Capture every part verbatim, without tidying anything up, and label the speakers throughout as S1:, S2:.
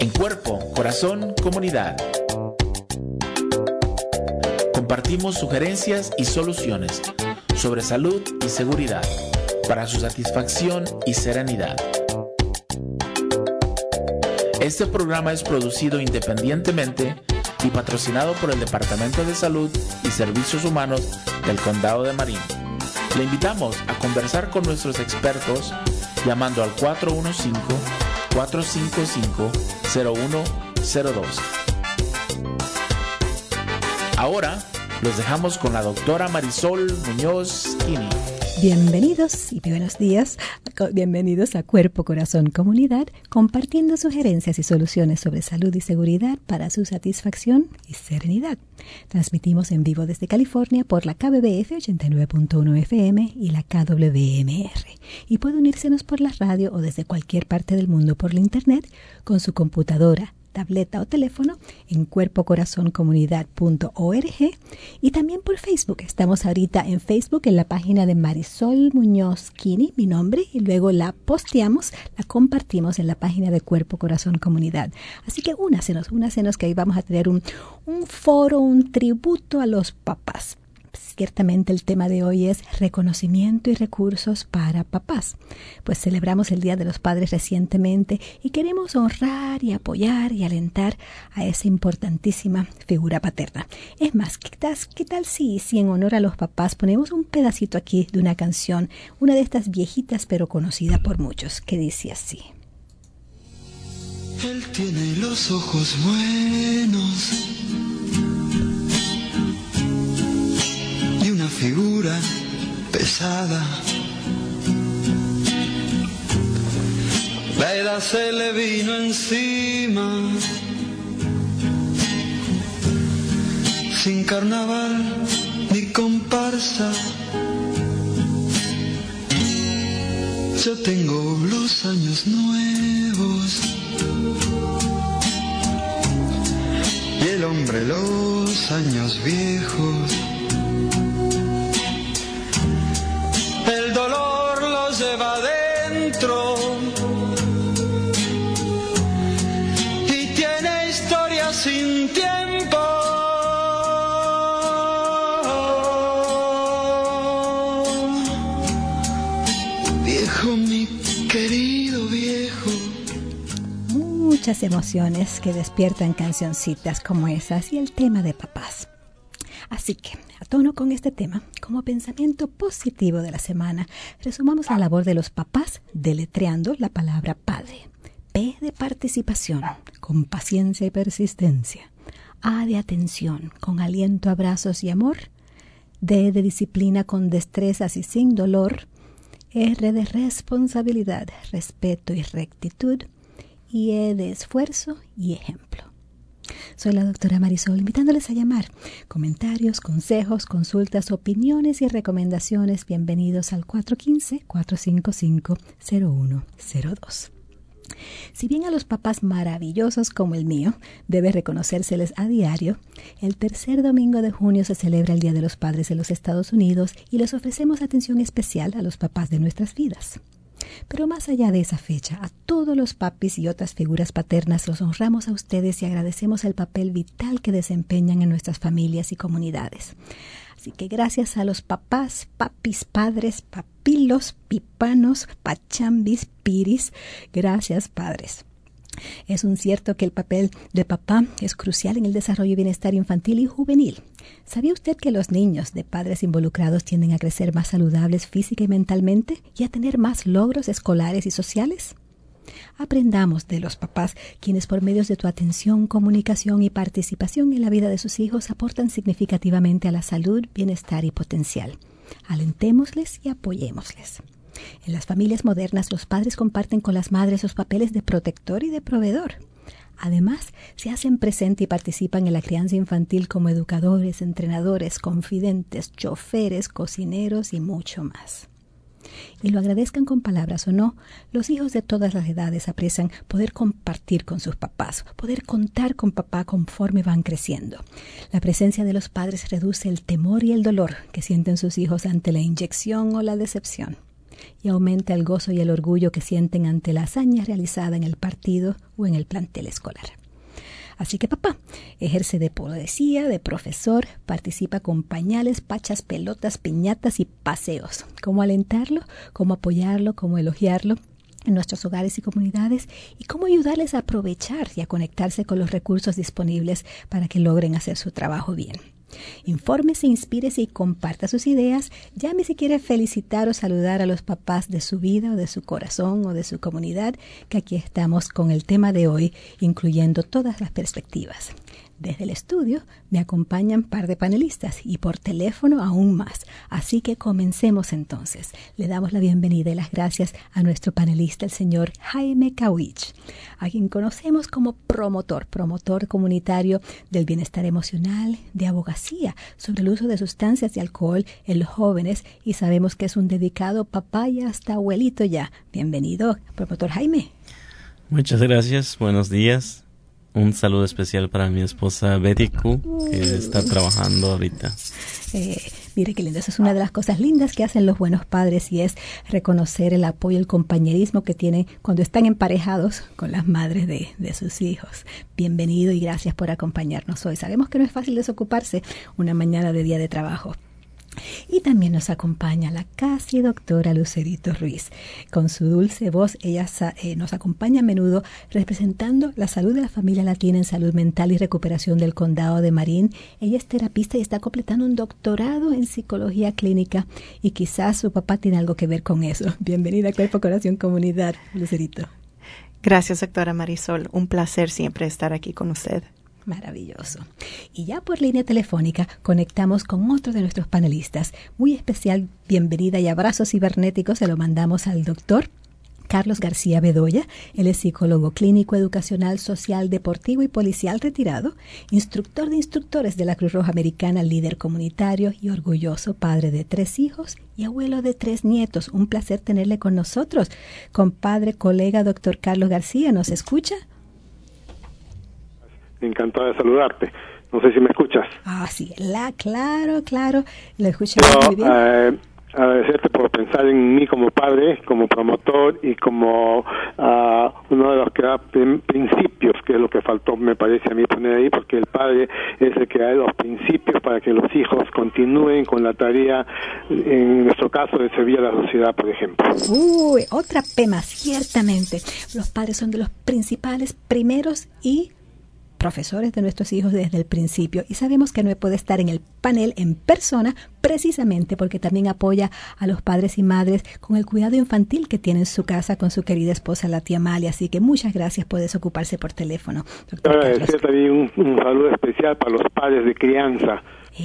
S1: En Cuerpo, Corazón, Comunidad. Compartimos sugerencias y soluciones sobre salud y seguridad para su satisfacción y serenidad. Este programa es producido independientemente y patrocinado por el Departamento de Salud y Servicios Humanos del Condado de Marin. Le invitamos a conversar con nuestros expertos llamando al cuatro uno cinco, cuatro cinco cinco, cero uno cero dos. Ahora los dejamos con la doctora Marisol Muñoz Kini.
S2: Bienvenidos y buenos días, bienvenidos a Cuerpo, Corazón, Comunidad, compartiendo sugerencias y soluciones sobre salud y seguridad para su satisfacción y serenidad. Transmitimos en vivo desde California por la K B B F ochenta y nueve punto uno F M y la K W M R. Y puede unírsenos por la radio o desde cualquier parte del mundo por la internet con su computadora, tableta o teléfono en cuerpo corazón comunidad punto org y también por Facebook. Estamos ahorita en Facebook en la página de Marisol Muñoz Kini, mi nombre, y luego la posteamos, la compartimos en la página de Cuerpo Corazón Comunidad. Así que únasenos, únasenos que ahí vamos a tener un, un foro, un tributo a los papás. Ciertamente el tema de hoy es reconocimiento y recursos para papás. Pues celebramos el Día de los Padres recientemente y queremos honrar y apoyar y alentar a esa importantísima figura paterna. Es más, ¿qué tal, qué tal si, si en honor a los papás ponemos un pedacito aquí de una canción, una de estas viejitas pero conocida por muchos, que dice así?
S3: Él tiene los ojos buenos y una figura pesada. La edad se le vino encima, sin carnaval ni comparsa. Yo tengo los años nuevos y el hombre los años viejos. El dolor lo lleva adentro y tiene historia sin tiempo. Viejo, mi querido viejo.
S2: Muchas emociones que despiertan cancioncitas como esas y el tema de papás. Así que, a tono con este tema, como pensamiento positivo de la semana, resumamos la labor de los papás deletreando la palabra padre. P de participación, con paciencia y persistencia. A de atención, con aliento, abrazos y amor. D de disciplina, con destrezas y sin dolor. R de responsabilidad, respeto y rectitud. Y E de esfuerzo y ejemplo. Soy la doctora Marisol, invitándoles a llamar. Comentarios, consejos, consultas, opiniones y recomendaciones. Bienvenidos al cuatro uno cinco, cuatro cinco cinco, cero uno cero dos. Si bien a los papás maravillosos como el mío debe reconocérseles a diario, el tercer domingo de junio se celebra el Día de los Padres en los Estados Unidos y les ofrecemos atención especial a los papás de nuestras vidas. Pero más allá de esa fecha, a todos los papis y otras figuras paternas los honramos a ustedes y agradecemos el papel vital que desempeñan en nuestras familias y comunidades. Así que gracias a los papás, papis, padres, papilos, pipanos, pachambis, piris, gracias padres. Es un cierto que el papel de papá es crucial en el desarrollo y bienestar infantil y juvenil. ¿Sabía usted que los niños de padres involucrados tienden a crecer más saludables física y mentalmente y a tener más logros escolares y sociales? Aprendamos de los papás, quienes por medios de tu atención, comunicación y participación en la vida de sus hijos aportan significativamente a la salud, bienestar y potencial. Alentémosles y apoyémosles. En las familias modernas, los padres comparten con las madres los papeles de protector y de proveedor. Además, se hacen presente y participan en la crianza infantil como educadores, entrenadores, confidentes, choferes, cocineros y mucho más. Y lo agradezcan con palabras o no, los hijos de todas las edades aprecian poder compartir con sus papás, poder contar con papá conforme van creciendo. La presencia de los padres reduce el temor y el dolor que sienten sus hijos ante la inyección o la decepción. y aumenta el gozo y el orgullo que sienten ante la hazaña realizada en el partido o en el plantel escolar. Así que papá ejerce de poesía, de profesor, participa con pañales, pachas, pelotas, piñatas y paseos. ¿Cómo alentarlo? ¿Cómo apoyarlo? ¿Cómo elogiarlo en nuestros hogares y comunidades? ¿Y cómo ayudarles a aprovechar y a conectarse con los recursos disponibles para que logren hacer su trabajo bien? Infórmese, inspírese y comparta sus ideas. Llame si quiere felicitar o saludar a los papás de su vida o de su corazón o de su comunidad, que aquí estamos con el tema de hoy, incluyendo todas las perspectivas. Desde el estudio me acompañan un par de panelistas y por teléfono aún más. Así que comencemos entonces. Le damos la bienvenida y las gracias a nuestro panelista, el señor Jaime Kawich, a quien conocemos como promotor, promotor comunitario del bienestar emocional, de abogacía sobre el uso de sustancias y alcohol en los jóvenes, y sabemos que es un dedicado papá y hasta abuelito ya. Bienvenido, promotor Jaime.
S4: Muchas gracias, buenos días. Un saludo especial para mi esposa Betty Q, que está trabajando ahorita.
S2: Eh, mire qué lindo, eso es una de las cosas lindas que hacen los buenos padres, y es reconocer el apoyo, el compañerismo que tienen cuando están emparejados con las madres de, de sus hijos. Bienvenido y gracias por acompañarnos hoy. Sabemos que no es fácil desocuparse una mañana de día de trabajo. Y también nos acompaña la casi doctora Lucerito Ruiz. Con su dulce voz, ella eh, nos acompaña a menudo representando la salud de la familia latina en salud mental y recuperación del condado de Marin. Ella es terapista y está completando un doctorado en psicología clínica, y quizás su papá tiene algo que ver con eso. Bienvenida a Cuerpo, Corazón, Comunidad, Lucerito.
S5: Gracias, doctora Marisol. Un placer siempre estar aquí con usted.
S2: Maravilloso. Y ya por línea telefónica conectamos con otro de nuestros panelistas. Muy especial bienvenida y abrazos cibernéticos se lo mandamos al doctor Carlos García Bedoya. Él es psicólogo clínico, educacional, social, deportivo y policial retirado, instructor de instructores de la Cruz Roja Americana, líder comunitario y orgulloso padre de tres hijos y abuelo de tres nietos. Un placer tenerle con nosotros. Compadre, colega, doctor Carlos García, ¿nos escucha?
S6: Encantado de saludarte. No sé si me escuchas.
S2: Ah, sí, la, claro, claro. Lo escuchamos muy bien.
S6: Eh, agradecerte por pensar en mí como padre, como promotor y como uh, uno de los que da principios, que es lo que faltó, me parece a mí, poner ahí, porque el padre es el que da los principios para que los hijos continúen con la tarea, en nuestro caso, de servir a la sociedad, por ejemplo.
S2: Uy, otra pema, ciertamente. Los padres son de los principales, primeros y profesores de nuestros hijos desde el principio, y sabemos que no puede estar en el panel en persona precisamente porque también apoya a los padres y madres con el cuidado infantil que tiene en su casa con su querida esposa, la tía Amalia. Así que muchas gracias por desocuparse por teléfono, doctor Carlos.
S6: Agradecer también un, un saludo especial para los padres de crianza.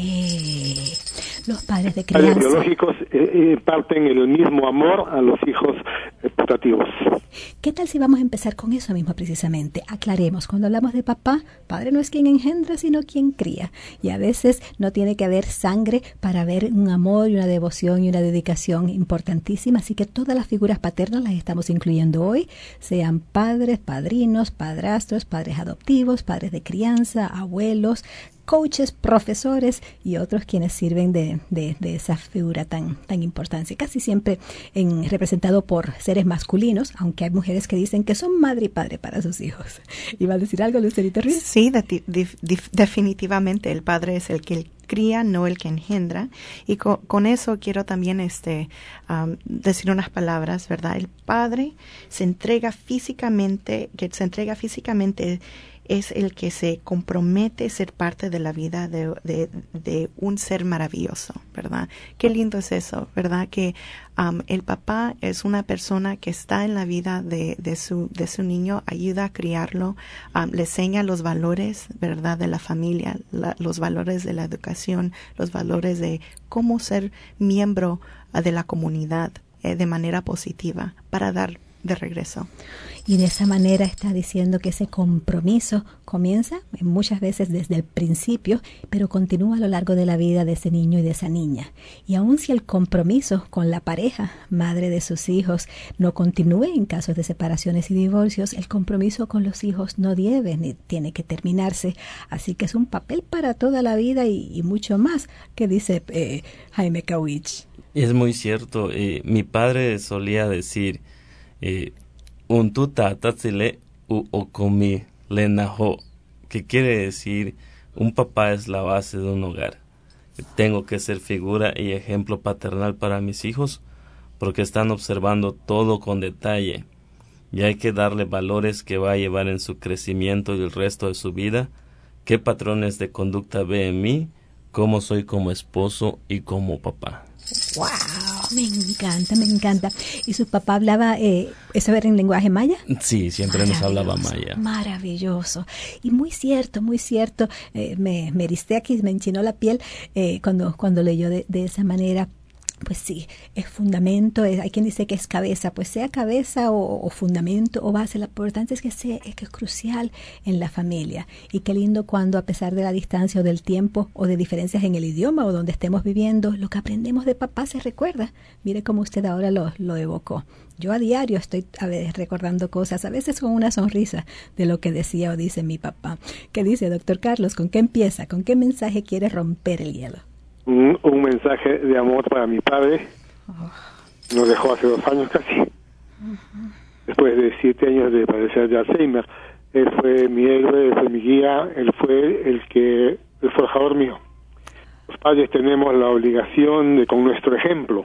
S2: Eh, los padres de crianza.
S6: Los biológicos eh, imparten el mismo amor a los hijos eh, putativos.
S2: ¿Qué tal si vamos a empezar con eso mismo precisamente? Aclaremos, cuando hablamos de papá, padre no es quien engendra, sino quien cría. Y a veces no tiene que haber sangre para ver un amor y una devoción y una dedicación importantísima. Así que todas las figuras paternas las estamos incluyendo hoy, sean padres, padrinos, padrastros, padres adoptivos, padres de crianza, abuelos, coaches, profesores y otros quienes sirven de, de, de esa figura tan, tan importante. Casi siempre en, representado por seres masculinos, aunque hay mujeres que dicen que son madre y padre para sus hijos. ¿Iba a decir algo, Lucerito Ruiz?
S5: Sí, de, de, de, definitivamente el padre es el que cría, no el que engendra. Y co, con eso quiero también este um, decir unas palabras, ¿verdad? El padre se entrega físicamente, que se entrega físicamente es el que se compromete a ser parte de la vida de, de, de un ser maravilloso, ¿verdad? Qué lindo es eso, ¿verdad? Que um, el papá es una persona que está en la vida de, de, su, de su niño, ayuda a criarlo, um, le enseña los valores, ¿verdad? De la familia, la, los valores de la educación, los valores de cómo ser miembro uh, de la comunidad eh, de manera positiva para dar de regreso.
S2: Y de esa manera está diciendo que ese compromiso comienza muchas veces desde el principio, pero continúa a lo largo de la vida de ese niño y de esa niña. Y aun si el compromiso con la pareja, madre de sus hijos, no continúe en casos de separaciones y divorcios, el compromiso con los hijos no debe ni tiene que terminarse. Así que es un papel para toda la vida y, y mucho más, que dice eh, Jaime Kawich.
S4: Es muy cierto. Eh, mi padre solía decir... Eh, un tuta tatsile u okomi lenajo, que quiere decir un papá es la base de un hogar. Tengo que ser figura y ejemplo paternal para mis hijos porque están observando todo con detalle y hay que darle valores que va a llevar en su crecimiento y el resto de su vida. ¿Qué patrones de conducta ve en mí? ¿Cómo soy como esposo y como papá?
S2: ¡Wow! Me encanta, me encanta. ¿Y su papá hablaba, eh, eso era en lenguaje maya?
S4: Sí, siempre nos hablaba maya.
S2: Maravilloso. Y muy cierto, muy cierto. Eh, me, me eristé aquí, me enchinó la piel eh, cuando, cuando leyó de, de esa manera. Pues sí, es fundamento, es, hay quien dice que es cabeza, pues sea cabeza o, o fundamento o base, lo importante es que, sea, es que es crucial en la familia. Y qué lindo cuando a pesar de la distancia o del tiempo o de diferencias en el idioma o donde estemos viviendo, lo que aprendemos de papá se recuerda. Mire cómo usted ahora lo, lo evocó. Yo a diario estoy a veces recordando cosas, a veces con una sonrisa de lo que decía o dice mi papá. ¿Qué dice, doctor Carlos? ¿Con qué empieza? ¿Con qué mensaje quiere romper el hielo?
S6: Un, un mensaje de amor para mi padre. Nos dejó hace dos años casi. Uh-huh. Después de siete años de padecer de Alzheimer. Él fue mi héroe, él fue mi guía, él fue el que el forjador mío. Los padres tenemos la obligación de, con nuestro ejemplo,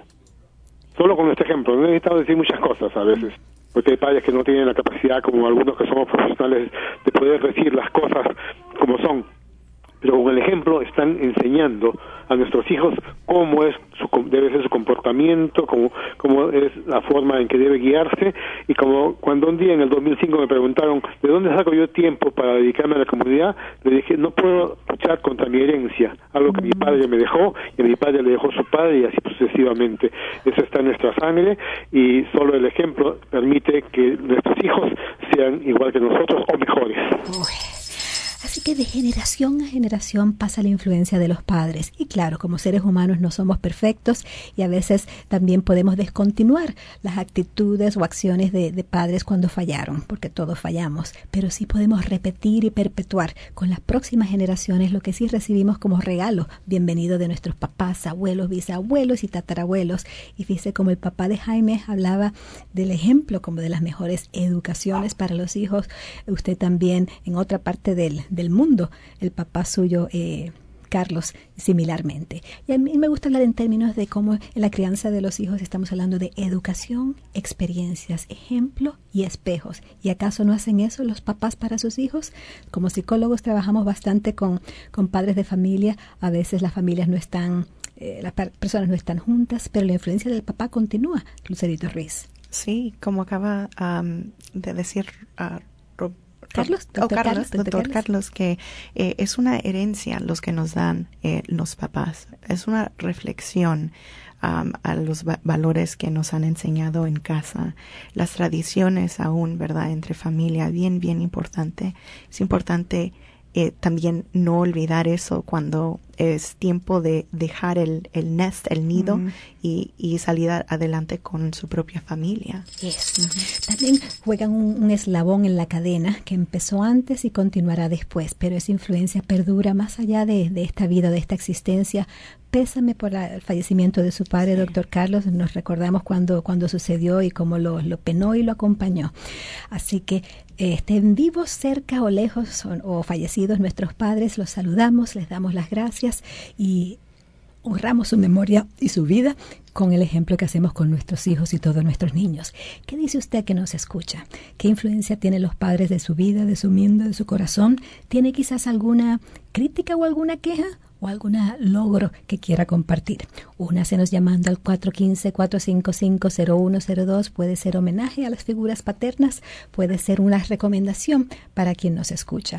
S6: solo con nuestro ejemplo, no necesitamos decir muchas cosas a veces, porque hay padres que no tienen la capacidad, como algunos que somos profesionales, de poder decir las cosas como son. Pero con el ejemplo están enseñando a nuestros hijos cómo es su, debe ser su comportamiento, cómo, cómo es la forma en que debe guiarse, y como cuando un día en el dos mil cinco me preguntaron ¿de dónde saco yo tiempo para dedicarme a la comunidad? Le dije, no puedo luchar contra mi herencia, algo que mi padre me dejó, y a mi padre le dejó su padre, y así sucesivamente. Eso está en nuestra sangre, y solo el ejemplo permite que nuestros hijos sean igual que nosotros o mejores.
S2: Uy. Así que de generación a generación pasa la influencia de los padres. Y claro, como seres humanos no somos perfectos y a veces también podemos descontinuar las actitudes o acciones de, de padres cuando fallaron, porque todos fallamos. Pero sí podemos repetir y perpetuar con las próximas generaciones lo que sí recibimos como regalo bienvenido de nuestros papás, abuelos, bisabuelos y tatarabuelos. Y fíjese como el papá de Jaime hablaba del ejemplo como de las mejores educaciones para los hijos. Usted también en otra parte del del mundo, el papá suyo, eh, Carlos, similarmente. Y a mí me gusta hablar en términos de cómo en la crianza de los hijos estamos hablando de educación, experiencias, ejemplo y espejos. ¿Y acaso no hacen eso los papás para sus hijos? Como psicólogos trabajamos bastante con, con padres de familia. A veces las familias no están, eh, las personas no están juntas, pero la influencia del papá continúa. Lucerito Ruiz.
S5: Sí, como acaba um, de decir uh, Rob,
S2: Carlos,
S5: doctor,
S2: oh, Carlos,
S5: Carlos, doctor, doctor Carlos, Carlos que eh, es una herencia los que nos dan eh, los papás. Es una reflexión um, a los va- valores que nos han enseñado en casa. Las tradiciones aún, ¿verdad? Entre familia, bien, bien importante. Es importante eh, también no olvidar eso cuando es tiempo de dejar el, el nest, el nido, mm. y, y salir adelante con su propia familia.
S2: Yes. Mm-hmm. También juegan un, un eslabón en la cadena que empezó antes y continuará después, pero esa influencia perdura más allá de, de esta vida, de esta existencia. Pésame por la, el fallecimiento de su padre, sí. Doctor Carlos. Nos recordamos cuando, cuando sucedió y cómo lo, lo penó y lo acompañó. Así que eh, estén vivos, cerca o lejos o, o fallecidos nuestros padres, los saludamos, les damos las gracias y honramos su memoria y su vida con el ejemplo que hacemos con nuestros hijos y todos nuestros niños. ¿Qué dice usted que nos escucha? ¿Qué influencia tienen los padres de su vida, de su mente, de su corazón? ¿Tiene quizás alguna crítica o alguna queja? ¿O algún logro que quiera compartir? Únasenos llamando al cuatro uno cinco, cuatro cinco cinco, cero uno cero dos. Puede ser homenaje a las figuras paternas, puede ser una recomendación para quien nos escucha.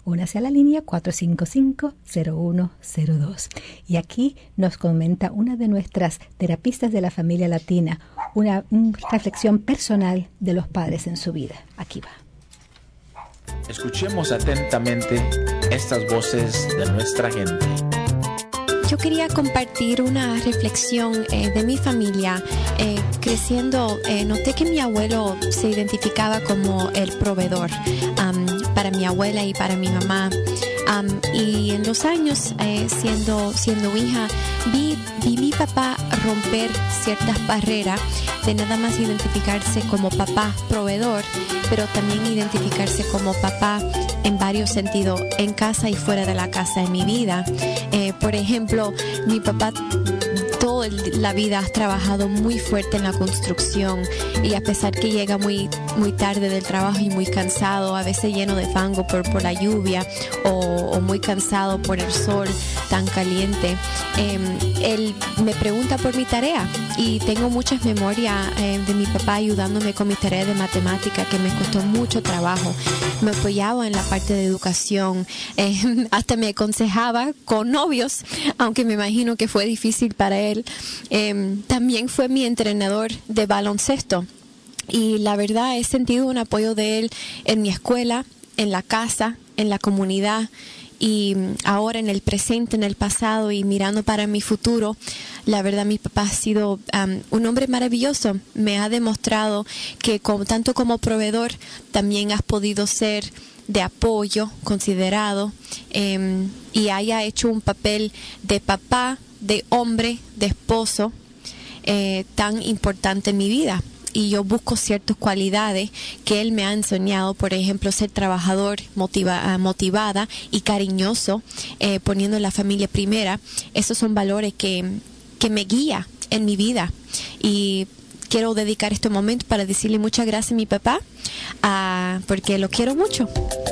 S2: Únase a la línea cuatro cinco cinco, cero uno cero dos. Y aquí nos comenta una de nuestras terapistas de la familia latina, una, una reflexión personal de los padres en su vida. Aquí va.
S1: Escuchemos atentamente estas voces de nuestra gente.
S7: Yo quería compartir una reflexión eh, de mi familia. Eh, creciendo, eh, noté que mi abuelo se identificaba como el proveedor um, para mi abuela y para mi mamá. Um, y en los años, eh, siendo, siendo hija, vi, vi mi papá romper ciertas barreras de nada más identificarse como papá proveedor, pero también identificarse como papá en varios sentidos, en casa y fuera de la casa en mi vida. Eh, por ejemplo, mi papá toda la vida ha trabajado muy fuerte en la construcción y a pesar que llega muy, muy tarde del trabajo y muy cansado, a veces lleno de fango por, por la lluvia o, o muy cansado por el sol tan caliente, eh, él me pregunta por mi tarea y tengo muchas memorias eh, de mi papá ayudándome con mi tarea de matemática que me costó mucho trabajo. Me apoyaba en la parte de educación, eh, hasta me aconsejaba con novios, aunque me imagino que fue difícil para él. Eh, también fue mi entrenador de baloncesto y la verdad he sentido un apoyo de él en mi escuela, en la casa, en la comunidad y ahora en el presente, en el pasado y mirando para mi futuro. La verdad mi papá ha sido um, un hombre maravilloso. Me ha demostrado que como, tanto como proveedor también has podido ser de apoyo, considerado eh, y haya hecho un papel de papá, de hombre, de esposo eh, tan importante en mi vida. Y yo busco ciertas cualidades que él me ha enseñado, por ejemplo, ser trabajador, motiva, motivada y cariñoso, eh, poniendo la familia primera. Esos son valores que, que me guían en mi vida. Y quiero dedicar este momento para decirle muchas gracias a mi papá, uh, porque lo quiero mucho.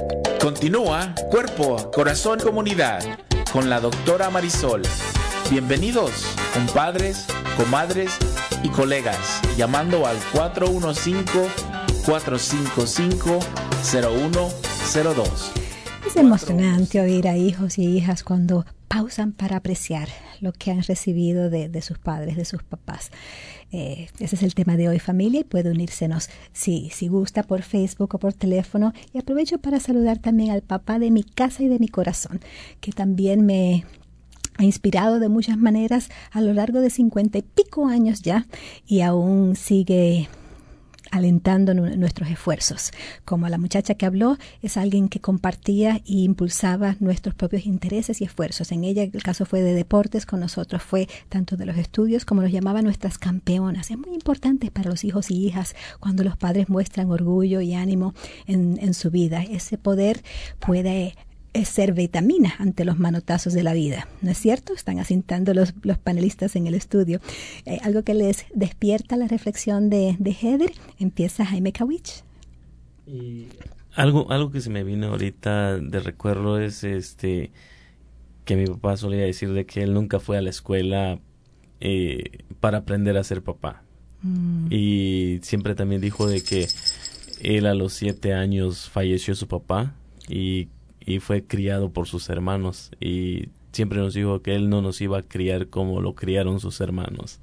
S1: Continúa Cuerpo, Corazón, Comunidad con la doctora Marisol. Bienvenidos, compadres, comadres y colegas, llamando al cuatro uno cinco, cuatro cinco cinco, cero uno cero dos.
S2: Es emocionante oír a hijos y hijas cuando pausan para apreciar lo que han recibido de, de sus padres, de sus papás. Eh, ese es el tema de hoy, familia, y puede unírsenos si, si gusta por Facebook o por teléfono. Y aprovecho para saludar también al papá de mi casa y de mi corazón, que también me ha inspirado de muchas maneras a lo largo de cincuenta y pico años ya y aún sigue alentando nuestros esfuerzos. Como la muchacha que habló, es alguien que compartía e impulsaba nuestros propios intereses y esfuerzos. En ella el caso fue de deportes, con nosotros fue tanto de los estudios como nos llamaba nuestras campeonas. Es muy importante para los hijos y hijas cuando los padres muestran orgullo y ánimo en, en su vida. Ese poder puede es ser vitamina ante los manotazos de la vida, ¿no es cierto? Están asintando los, los panelistas en el estudio. Eh, algo que les despierta la reflexión de, de Heather. Empieza Jaime Kawich.
S4: Y algo, algo que se me vino ahorita de recuerdo es este que mi papá solía decir de que él nunca fue a la escuela eh, para aprender a ser papá. Mm. Y siempre también dijo de que él a los siete años falleció su papá y y fue criado por sus hermanos y siempre nos dijo que él no nos iba a criar como lo criaron sus hermanos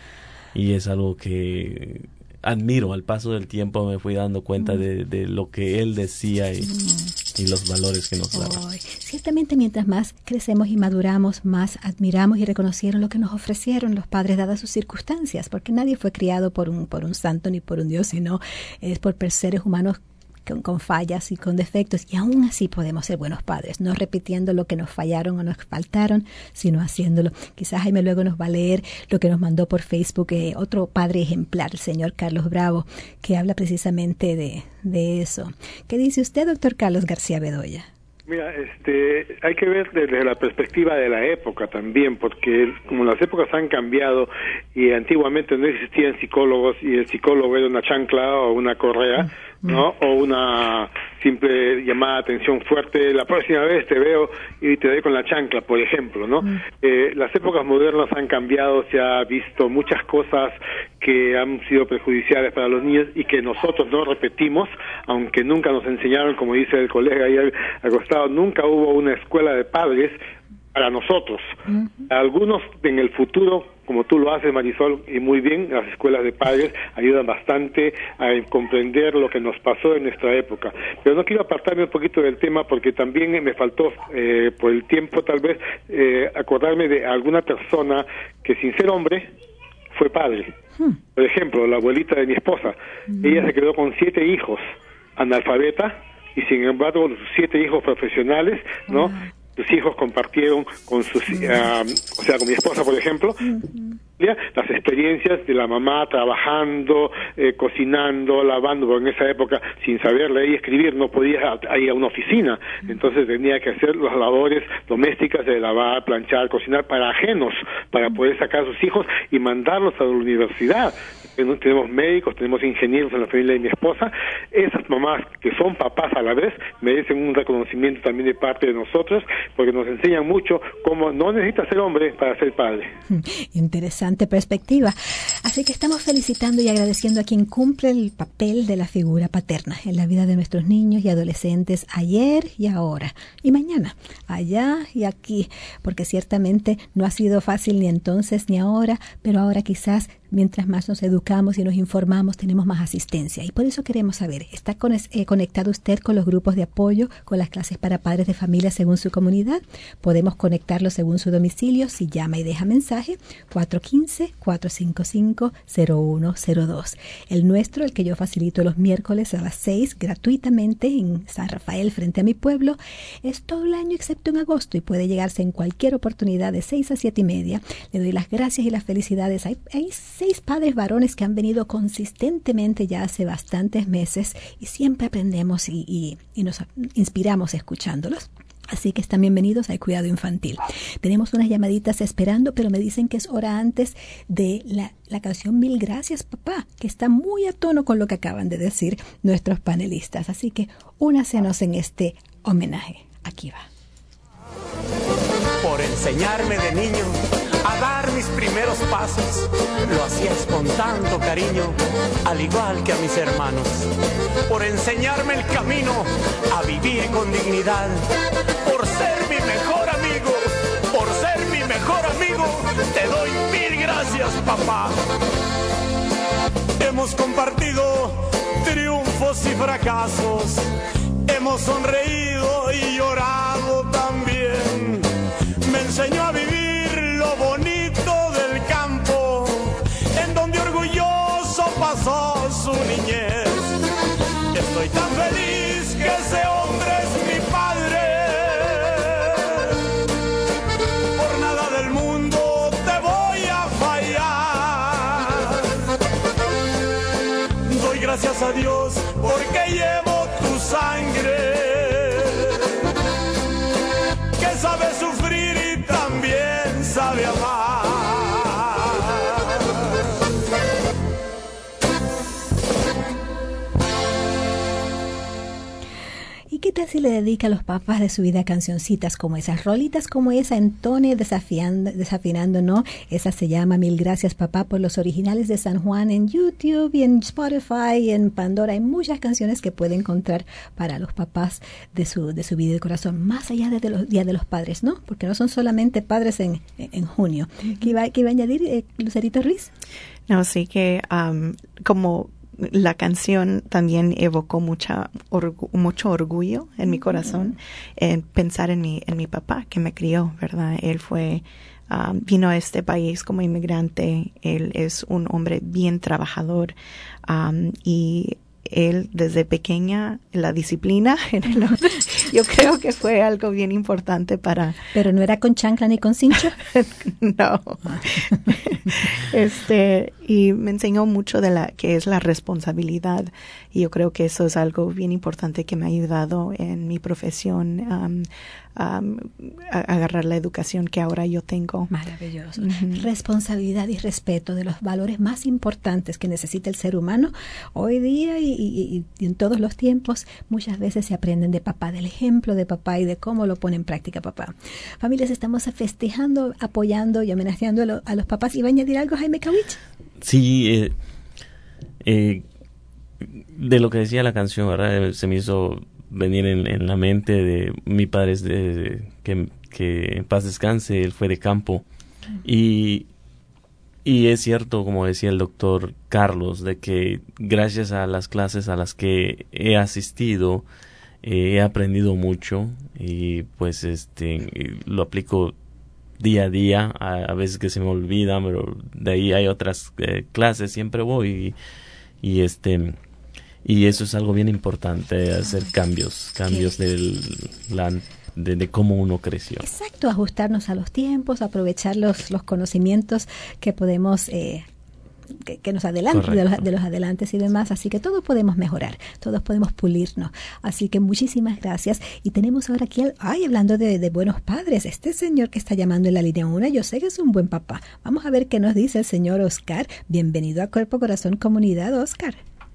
S4: y es algo que admiro. Al paso del tiempo me fui dando cuenta de, de lo que él decía y, y los valores que nos daba.
S2: Oh, ciertamente mientras más crecemos y maduramos, más admiramos y reconocieron lo que nos ofrecieron los padres dadas sus circunstancias, porque nadie fue criado por un, por un santo ni por un Dios, sino es por seres humanos Con, con fallas y con defectos, y aún así podemos ser buenos padres, no repitiendo lo que nos fallaron o nos faltaron, sino haciéndolo. Quizás Jaime luego nos va a leer lo que nos mandó por Facebook eh, otro padre ejemplar, el señor Carlos Bravo, que habla precisamente de, de eso. ¿Qué dice usted, doctor Carlos García Bedoya?
S6: Mira, este, hay que ver desde la perspectiva de la época también, porque como las épocas han cambiado y antiguamente no existían psicólogos y el psicólogo era una chancla o una correa, ¿no? O una simple llamada de atención fuerte, la próxima vez te veo y te doy con la chancla, por ejemplo, ¿no? Mm. Eh, las épocas modernas han cambiado, se ha visto muchas cosas que han sido perjudiciales para los niños y que nosotros no repetimos, aunque nunca nos enseñaron, como dice el colega ahí al, al costado, nunca hubo una escuela de padres para nosotros. Uh-huh. Algunos en el futuro, como tú lo haces, Marisol, y muy bien, las escuelas de padres ayudan bastante a comprender lo que nos pasó en nuestra época. Pero no quiero apartarme un poquito del tema porque también me faltó, eh, por el tiempo tal vez, eh, acordarme de alguna persona que sin ser hombre fue padre. Uh-huh. Por ejemplo, la abuelita de mi esposa. Uh-huh. Ella se quedó con siete hijos, analfabeta, y sin embargo, sus siete hijos profesionales, ¿no? Uh-huh. Sus hijos compartieron con sus, uh, o sea, con mi esposa, por ejemplo, uh-huh. las experiencias de la mamá trabajando, eh, cocinando, lavando, porque en esa época, sin saber leer y escribir, no podía ir a una oficina, entonces tenía que hacer las labores domésticas de lavar, planchar, cocinar para ajenos, para poder sacar a sus hijos y mandarlos a la universidad. Tenemos médicos, tenemos ingenieros en la familia de mi esposa. Esas mamás que son papás a la vez merecen un reconocimiento también de parte de nosotros, porque nos enseñan mucho cómo no necesitas ser hombre para ser padre.
S2: Interesante perspectiva. Así que estamos felicitando y agradeciendo a quien cumple el papel de la figura paterna en la vida de nuestros niños y adolescentes ayer y ahora y mañana, allá y aquí, porque ciertamente no ha sido fácil ni entonces ni ahora, pero ahora quizás mientras más nos educamos y nos informamos, tenemos más asistencia. Y por eso queremos saber, ¿está con, eh, conectado usted con los grupos de apoyo, con las clases para padres de familia según su comunidad? Podemos conectarlo según su domicilio si llama y deja mensaje cuatro uno cinco, cuatro cinco cinco, cero uno cero dos. El nuestro, el que yo facilito los miércoles a las seis gratuitamente en San Rafael frente a mi pueblo, es todo el año excepto en agosto y puede llegarse en cualquier oportunidad de seis a siete y media. Le doy las gracias y las felicidades. Hay, hay seis padres varones que han venido consistentemente ya hace bastantes meses y siempre aprendemos y, y, y nos inspiramos escuchándolos. Así que están bienvenidos al cuidado infantil. Tenemos unas llamaditas esperando, pero me dicen que es hora antes de la, la canción Mil Gracias, Papá, que está muy a tono con lo que acaban de decir nuestros panelistas. Así que únasenos en este homenaje. Aquí va.
S8: Por enseñarme de niño a dar mis primeros pasos, lo hacías con tanto cariño, al igual que a mis hermanos. Por enseñarme el camino a vivir con dignidad, por ser mi mejor amigo, por ser mi mejor amigo, te doy mil gracias, papá. Hemos compartido triunfos y fracasos, hemos sonreído y llorado también. Me enseñó a vivir lo bonito del campo, en donde orgulloso pasó su niñez. Estoy tan feliz que ese hombre es mi padre. Por nada del mundo te voy a fallar. Doy gracias a Dios porque llevo tu sangre, que sabe sufrir y también sabe amar.
S2: ¿Y qué tal si le dedica a los papás de su vida cancioncitas como esas, rolitas como esa, entone desafiando, desafinando, ¿no? Esa se llama Mil Gracias, Papá, por los originales de San Juan en YouTube y en Spotify y en Pandora. Hay muchas canciones que puede encontrar para los papás de su de su vida de corazón, más allá de, de los Días de los Padres, ¿no? Porque no son solamente padres en, en junio. Uh-huh. ¿Qué iba, qué iba a añadir, eh, Lucerito Ruiz?
S5: No, sí que um, como la canción también evocó mucha orgu- mucho orgullo en mi corazón, en pensar en mi en mi papá que me crió, ¿verdad? Él fue um, vino a este país como inmigrante. Él es un hombre bien trabajador, um, y él desde pequeña, la disciplina, en el, yo creo que fue algo bien importante para...
S2: ¿Pero no era con chancla ni con cincho?
S5: No. este Y me enseñó mucho de la que es la responsabilidad. Y yo creo que eso es algo bien importante que me ha ayudado en mi profesión, um, um, a agarrar la educación que ahora yo tengo.
S2: Maravilloso. Uh-huh. Responsabilidad y respeto de los valores más importantes que necesita el ser humano hoy día y y, y en todos los tiempos muchas veces se aprenden de papá, del ejemplo de papá y de cómo lo pone en práctica papá. Familias, estamos festejando, apoyando y homenajeando a, lo, a los papás. ¿Iba a añadir algo, Jaime Kawich?
S4: Sí, eh, eh, de lo que decía la canción, ¿verdad? Se me hizo venir en, en la mente de mi padre, es de, de, que, que en paz descanse, él fue de campo. Y, y es cierto, como decía el doctor Carlos, de que gracias a las clases a las que he asistido, eh, he aprendido mucho y pues este lo aplico día a día. A, a veces que se me olvida, pero de ahí hay otras eh, clases, siempre voy y, y este y eso es algo bien importante, hacer cambios, cambios del la De, de cómo uno creció.
S2: Exacto, ajustarnos a los tiempos, aprovechar los, los conocimientos que podemos, eh, que, que nos adelantan, de los, de los adelantes y demás, así que todos podemos mejorar, todos podemos pulirnos, así que muchísimas gracias. Y tenemos ahora aquí, el, ay, hablando de, de buenos padres, este señor que está llamando en la línea uno, yo sé que es un buen papá. Vamos a ver qué nos dice el señor Oscar. Bienvenido a Cuerpo, Corazón, Comunidad, Oscar.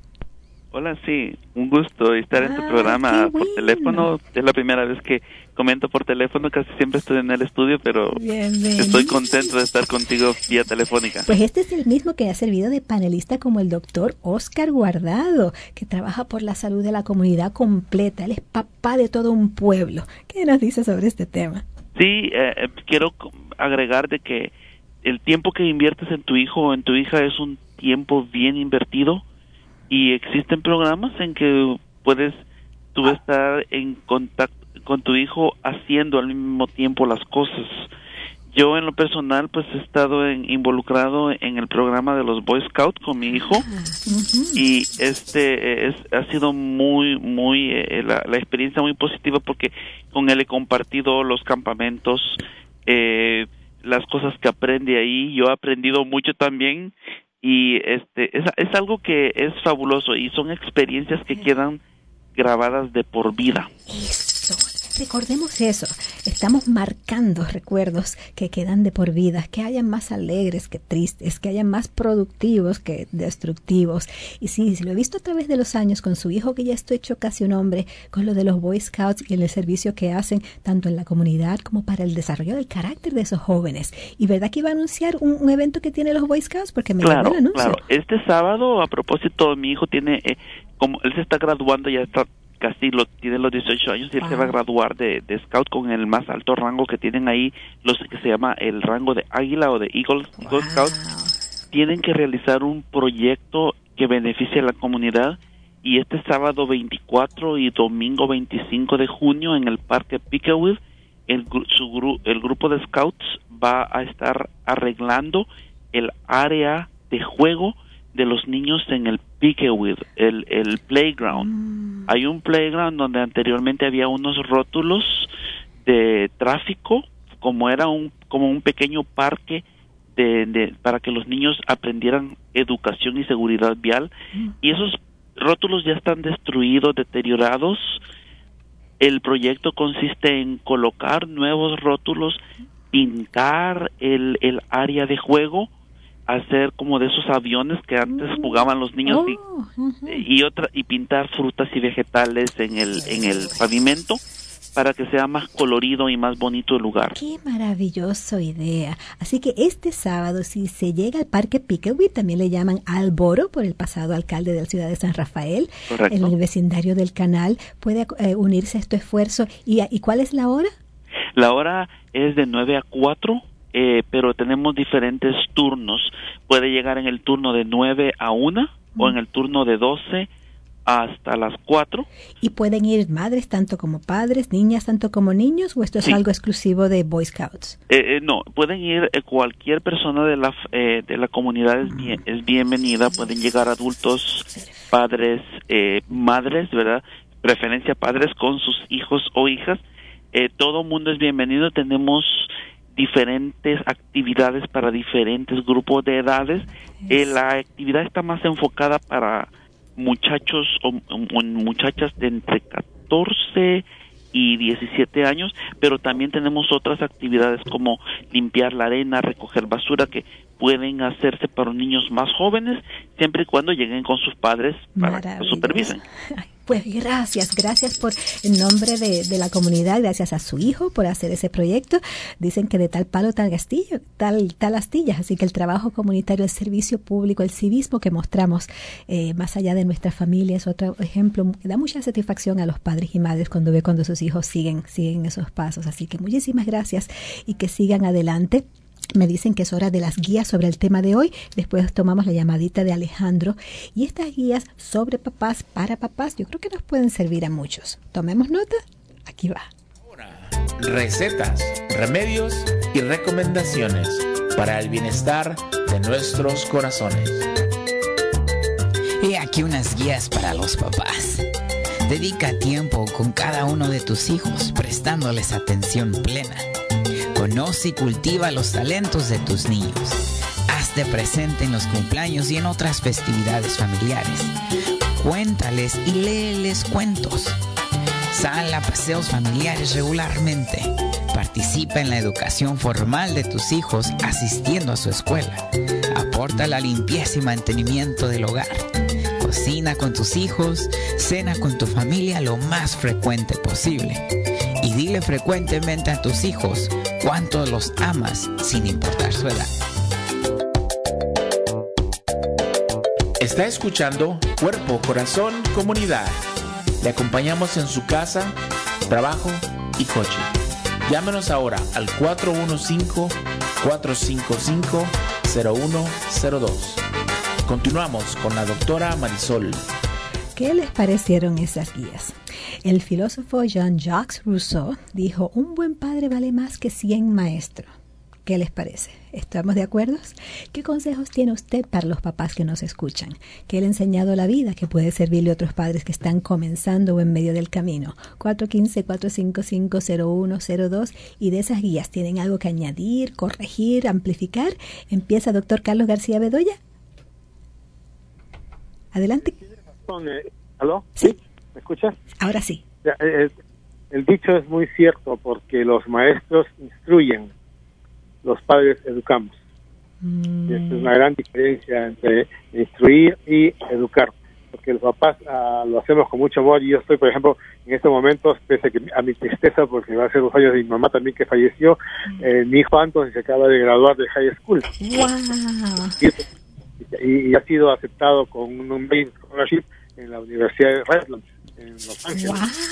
S9: Hola, sí, un gusto estar ah, en tu programa por bueno. teléfono. Es la primera vez que comento por teléfono, casi siempre estoy en el estudio, pero Bienvenido. Estoy contento de estar contigo vía telefónica.
S2: Pues este es el mismo que ha servido de panelista como el doctor Oscar Guardado, que trabaja por la salud de la comunidad completa. Él es papá de todo un pueblo. ¿Qué nos dice sobre este tema?
S9: Sí, eh, quiero agregar de que el tiempo que inviertes en tu hijo o en tu hija es un tiempo bien invertido. Y existen programas en que puedes tú estar en contacto con tu hijo haciendo al mismo tiempo las cosas. Yo en lo personal pues he estado en, involucrado en el programa de los Boy Scouts con mi hijo uh-huh. y este es, ha sido muy muy eh, la, la experiencia muy positiva porque con él he compartido los campamentos, eh, las cosas que aprende ahí. Yo he aprendido mucho también. Y este es, es algo que es fabuloso y son experiencias que quedan grabadas de por vida.
S2: Eso, recordemos eso. Estamos marcando recuerdos que quedan de por vida, que hayan más alegres que tristes, que hayan más productivos que destructivos. Y sí, lo he visto a través de los años con su hijo, que ya está hecho casi un hombre, con lo de los Boy Scouts y el servicio que hacen tanto en la comunidad como para el desarrollo del carácter de esos jóvenes. ¿Y verdad que iba a anunciar un, un evento que tiene los Boy Scouts? Porque me
S9: claro,
S2: llegó el anuncio.
S9: Claro, este sábado, a propósito, mi hijo tiene, eh, como él se está graduando, ya está casi lo tiene los dieciocho años y él wow. se va a graduar de, de Scout con el más alto rango que tienen ahí, los que se llama el rango de Águila o de Eagle, wow. Eagle Scout. Tienen que realizar un proyecto que beneficie a la comunidad y este sábado veinticuatro y domingo veinticinco de junio en el parque Pickaway, el, su gru, el grupo de Scouts va a estar arreglando el área de juego de los niños en el Pickaway, el, el playground. Mm. Hay un playground donde anteriormente había unos rótulos de tráfico, como era un como un pequeño parque de, de para que los niños aprendieran educación y seguridad vial. Mm. Y esos rótulos ya están destruidos, deteriorados. El proyecto consiste en colocar nuevos rótulos, pintar el, el área de juego, hacer como de esos aviones que antes jugaban los niños oh, y, uh-huh. y otra y pintar frutas y vegetales en el en el pavimento para que sea más colorido y más bonito el lugar.
S2: ¡Qué maravillosa idea! Así que este sábado, si se llega al Parque Pickaway, también le llaman Alboro por el pasado alcalde de la ciudad de San Rafael,
S9: correcto,
S2: en el vecindario del canal, puede eh, unirse a este esfuerzo. ¿Y, ¿Y cuál es la hora?
S9: La hora es de nueve a cuatro. Eh, pero tenemos diferentes turnos. Puede llegar en el turno de nueve a una mm. o en el turno de doce hasta las cuatro.
S2: ¿Y pueden ir madres tanto como padres, niñas tanto como niños, o esto es sí. algo exclusivo de Boy Scouts?
S9: Eh, eh, no, pueden ir eh, cualquier persona de la eh, de la comunidad es, bien, es bienvenida. Pueden llegar adultos, padres, eh, madres, ¿verdad? Preferencia padres con sus hijos o hijas. Eh, todo mundo es bienvenido. Tenemos diferentes actividades para diferentes grupos de edades. Eh, la actividad está más enfocada para muchachos o, o muchachas de entre catorce y diecisiete años, pero también tenemos otras actividades como limpiar la arena, recoger basura, que pueden hacerse para niños más jóvenes, siempre y cuando lleguen con sus padres para que los supervisen.
S2: Ay, pues gracias, gracias por en nombre de, de la comunidad, gracias a su hijo por hacer ese proyecto. Dicen que de tal palo tal castillo, tal, tal astilla, así que el trabajo comunitario, el servicio público, el civismo que mostramos eh, más allá de nuestra familia es otro ejemplo. Da mucha satisfacción a los padres y madres cuando ve cuando sus hijos siguen, siguen esos pasos. Así que muchísimas gracias y que sigan adelante. Me dicen que es hora de las guías sobre el tema de hoy. Después tomamos la llamadita de Alejandro. Y estas guías sobre papás, para papás, yo creo que nos pueden servir a muchos. Tomemos nota. Aquí va.
S1: Ahora, recetas, remedios y recomendaciones para el bienestar de nuestros corazones.
S10: He aquí unas guías para los papás. Dedica tiempo con cada uno de tus hijos, prestándoles atención plena. Conoce y cultiva los talentos de tus niños. Hazte presente en los cumpleaños y en otras festividades familiares. Cuéntales y léeles cuentos. Sal a paseos familiares regularmente. Participa en la educación formal de tus hijos asistiendo a su escuela. Aporta la limpieza y mantenimiento del hogar. Cocina con tus hijos. Cena con tu familia lo más frecuente posible. Y dile frecuentemente a tus hijos cuánto los amas sin importar su edad.
S1: Está escuchando Cuerpo, Corazón, Comunidad. Le acompañamos en su casa, trabajo y coche. Llámenos ahora al cuatro uno cinco, cuatro cinco cinco, cero uno cero dos. Continuamos con la doctora Marisol.
S2: ¿Qué les parecieron esas guías? El filósofo Jean-Jacques Rousseau dijo, un buen padre vale más que cien maestros. ¿Qué les parece? ¿Estamos de acuerdo? ¿Qué consejos tiene usted para los papás que nos escuchan? ¿Qué le ha enseñado la vida que puede servirle a otros padres que están comenzando o en medio del camino? cuatro uno cinco, cuatro cinco cinco, cero uno cero dos. Y de esas guías, ¿tienen algo que añadir, corregir, amplificar? Empieza doctor Carlos García Bedoya. Adelante.
S6: ¿Aló?
S2: Sí.
S6: ¿Me escuchas?
S2: Ahora sí.
S6: El, el dicho es muy cierto porque los maestros instruyen, los padres educamos. Mm. Y esta es una gran diferencia entre instruir y educar, porque los papás uh, lo hacemos con mucho amor y yo estoy, por ejemplo, en estos momentos, pese a, que, a mi tristeza, porque va a ser dos años de mi mamá también que falleció, mm. eh, mi hijo Anton se acaba de graduar de high school.
S2: Wow.
S6: Y, y, y ha sido aceptado con un main scholarship en la Universidad de Redlands, en Los Ángeles.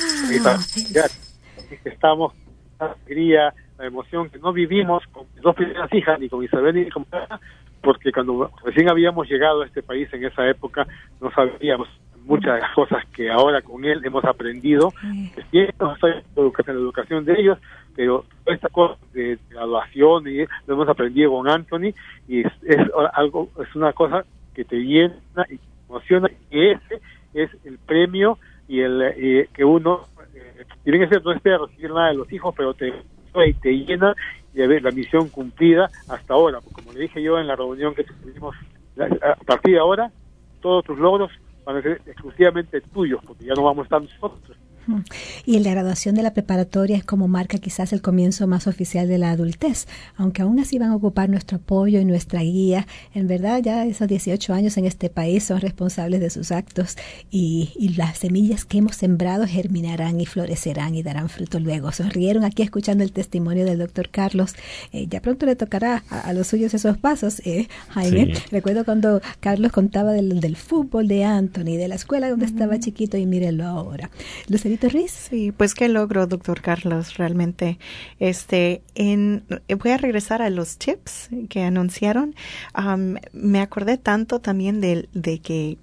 S2: Wow.
S6: Estamos con la alegría, la emoción que no vivimos con mis dos primeras hijas, ni con Isabel ni con Ana, porque cuando recién habíamos llegado a este país en esa época, no sabíamos muchas de las cosas que ahora con él hemos aprendido. Que no estoy en la educación de ellos, pero esta cosa de graduación y lo hemos aprendido con Anthony, y es, es algo, es una cosa que te llena y te emociona, y ese es el premio y el eh, que uno eh, tiene que ser, no espera recibir nada de los hijos, pero te, y te llena de ver la misión cumplida hasta ahora. Como le dije yo en la reunión que tuvimos, a partir de ahora todos tus logros van a ser exclusivamente tuyos, porque ya no vamos a estar nosotros.
S2: Y la graduación de la preparatoria es como marca quizás el comienzo más oficial de la adultez, aunque aún así van a ocupar nuestro apoyo y nuestra guía. En verdad ya esos dieciocho años en este país son responsables de sus actos y, y las semillas que hemos sembrado germinarán y florecerán y darán fruto luego. Sonrieron aquí escuchando el testimonio del doctor Carlos. Eh, ya pronto le tocará a, a los suyos esos pasos, eh, Jaime. Sí. Recuerdo cuando Carlos contaba del, del fútbol de Anthony, de la escuela donde uh-huh. estaba chiquito, y mírenlo ahora. Los Riz.
S5: Sí, pues qué logro, doctor Carlos, realmente. Este, en, voy a regresar a los tips que anunciaron. Um, me acordé tanto también de, de que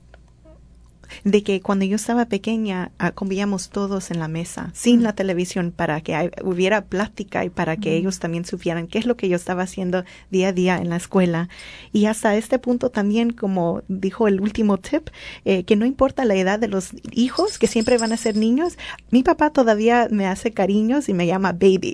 S5: de que cuando yo estaba pequeña uh, comíamos todos en la mesa sin mm. la televisión para que hay, hubiera plática y para que mm. ellos también supieran qué es lo que yo estaba haciendo día a día en la escuela. Y hasta este punto también, como dijo el último tip, eh, que no importa la edad de los hijos, que siempre van a ser niños. Mi papá todavía me hace cariños y me llama baby.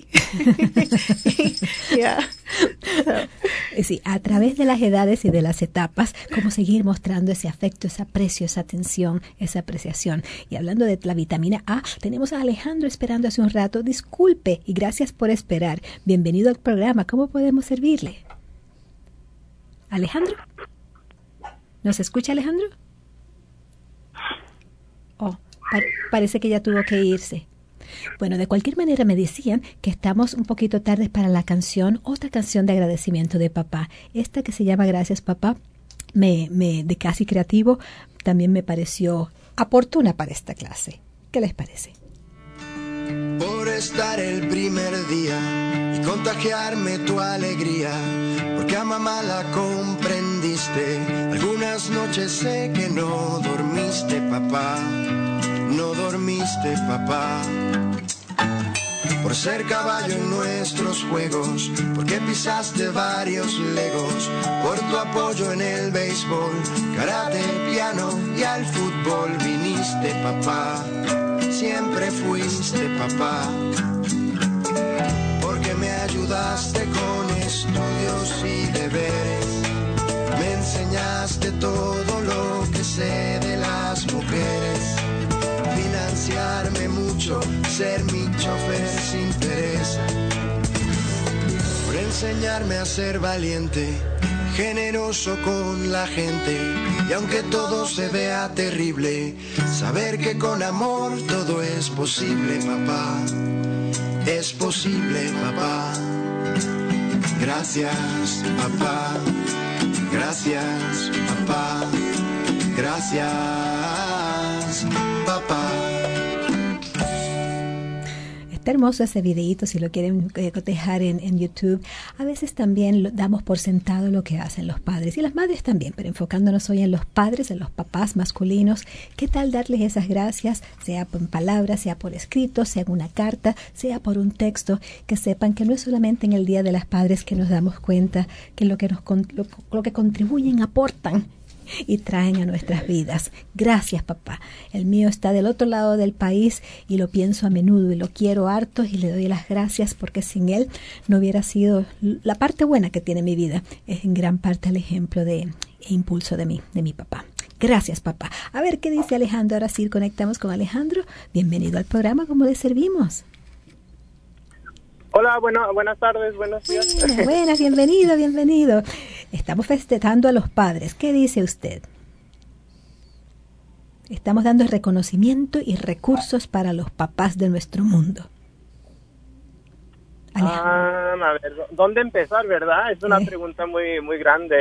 S5: yeah.
S2: so. Sí, a través de las edades y de las etapas, cómo seguir mostrando ese afecto, ese aprecio, esa atención, esa apreciación. Y hablando de la vitamina A, tenemos a Alejandro esperando hace un rato. Disculpe y gracias por esperar. Bienvenido al programa. ¿Cómo podemos servirle? ¿Alejandro? ¿Nos escucha, Alejandro? Oh, pa- parece que ya tuvo que irse. Bueno, de cualquier manera me decían que estamos un poquito tarde para la canción, otra canción de agradecimiento de papá. Esta que se llama Gracias Papá, me, me, de Casi Creativo, también me pareció oportuna para esta clase. ¿Qué les parece?
S3: Por estar el primer día y contagiarme tu alegría, porque a mamá la comprendiste. Algunas noches sé que no dormiste, papá, no dormiste, papá. Por ser caballo en nuestros juegos, porque pisaste varios legos, por tu apoyo en el béisbol, karate, piano y al fútbol viniste, papá. Siempre fuiste papá, porque me ayudaste con estudios y deberes, me enseñaste todo lo que sé de las mujeres, financiarme mucho, ser mi chofer sin pereza, por enseñarme a ser valiente, generoso con la gente, y aunque todo se vea terrible, saber que con amor todo es posible, papá, es posible, papá. Gracias, papá, gracias, papá, gracias, papá.
S2: Está hermoso ese videíto, si lo quieren eh, cotejar en, en YouTube. A veces también lo, damos por sentado lo que hacen los padres y las madres también, pero enfocándonos hoy en los padres, en los papás masculinos. ¿Qué tal darles esas gracias, sea por palabras, sea por escrito, sea en una carta, sea por un texto? Que sepan que no es solamente en el Día de las Padres que nos damos cuenta que lo que, nos, lo, lo que contribuyen, aportan y traen a nuestras vidas. Gracias, papá. El mío está del otro lado del país y lo pienso a menudo y lo quiero harto y le doy las gracias porque sin él no hubiera sido la parte buena que tiene mi vida. Es en gran parte el ejemplo de e impulso de mí, de mi papá. Gracias, papá. A ver qué dice Alejandro. Ahora sí conectamos con Alejandro. Bienvenido al programa. ¿Cómo le servimos?
S11: Hola, bueno, buenas tardes, buenos días.
S2: Buenas, buenas, bienvenido, bienvenido. Estamos festejando a los padres. ¿Qué dice usted? Estamos dando reconocimiento y recursos para los papás de nuestro mundo.
S11: Ah, a ver, ¿dónde empezar, verdad? Es una eh. pregunta muy, muy grande.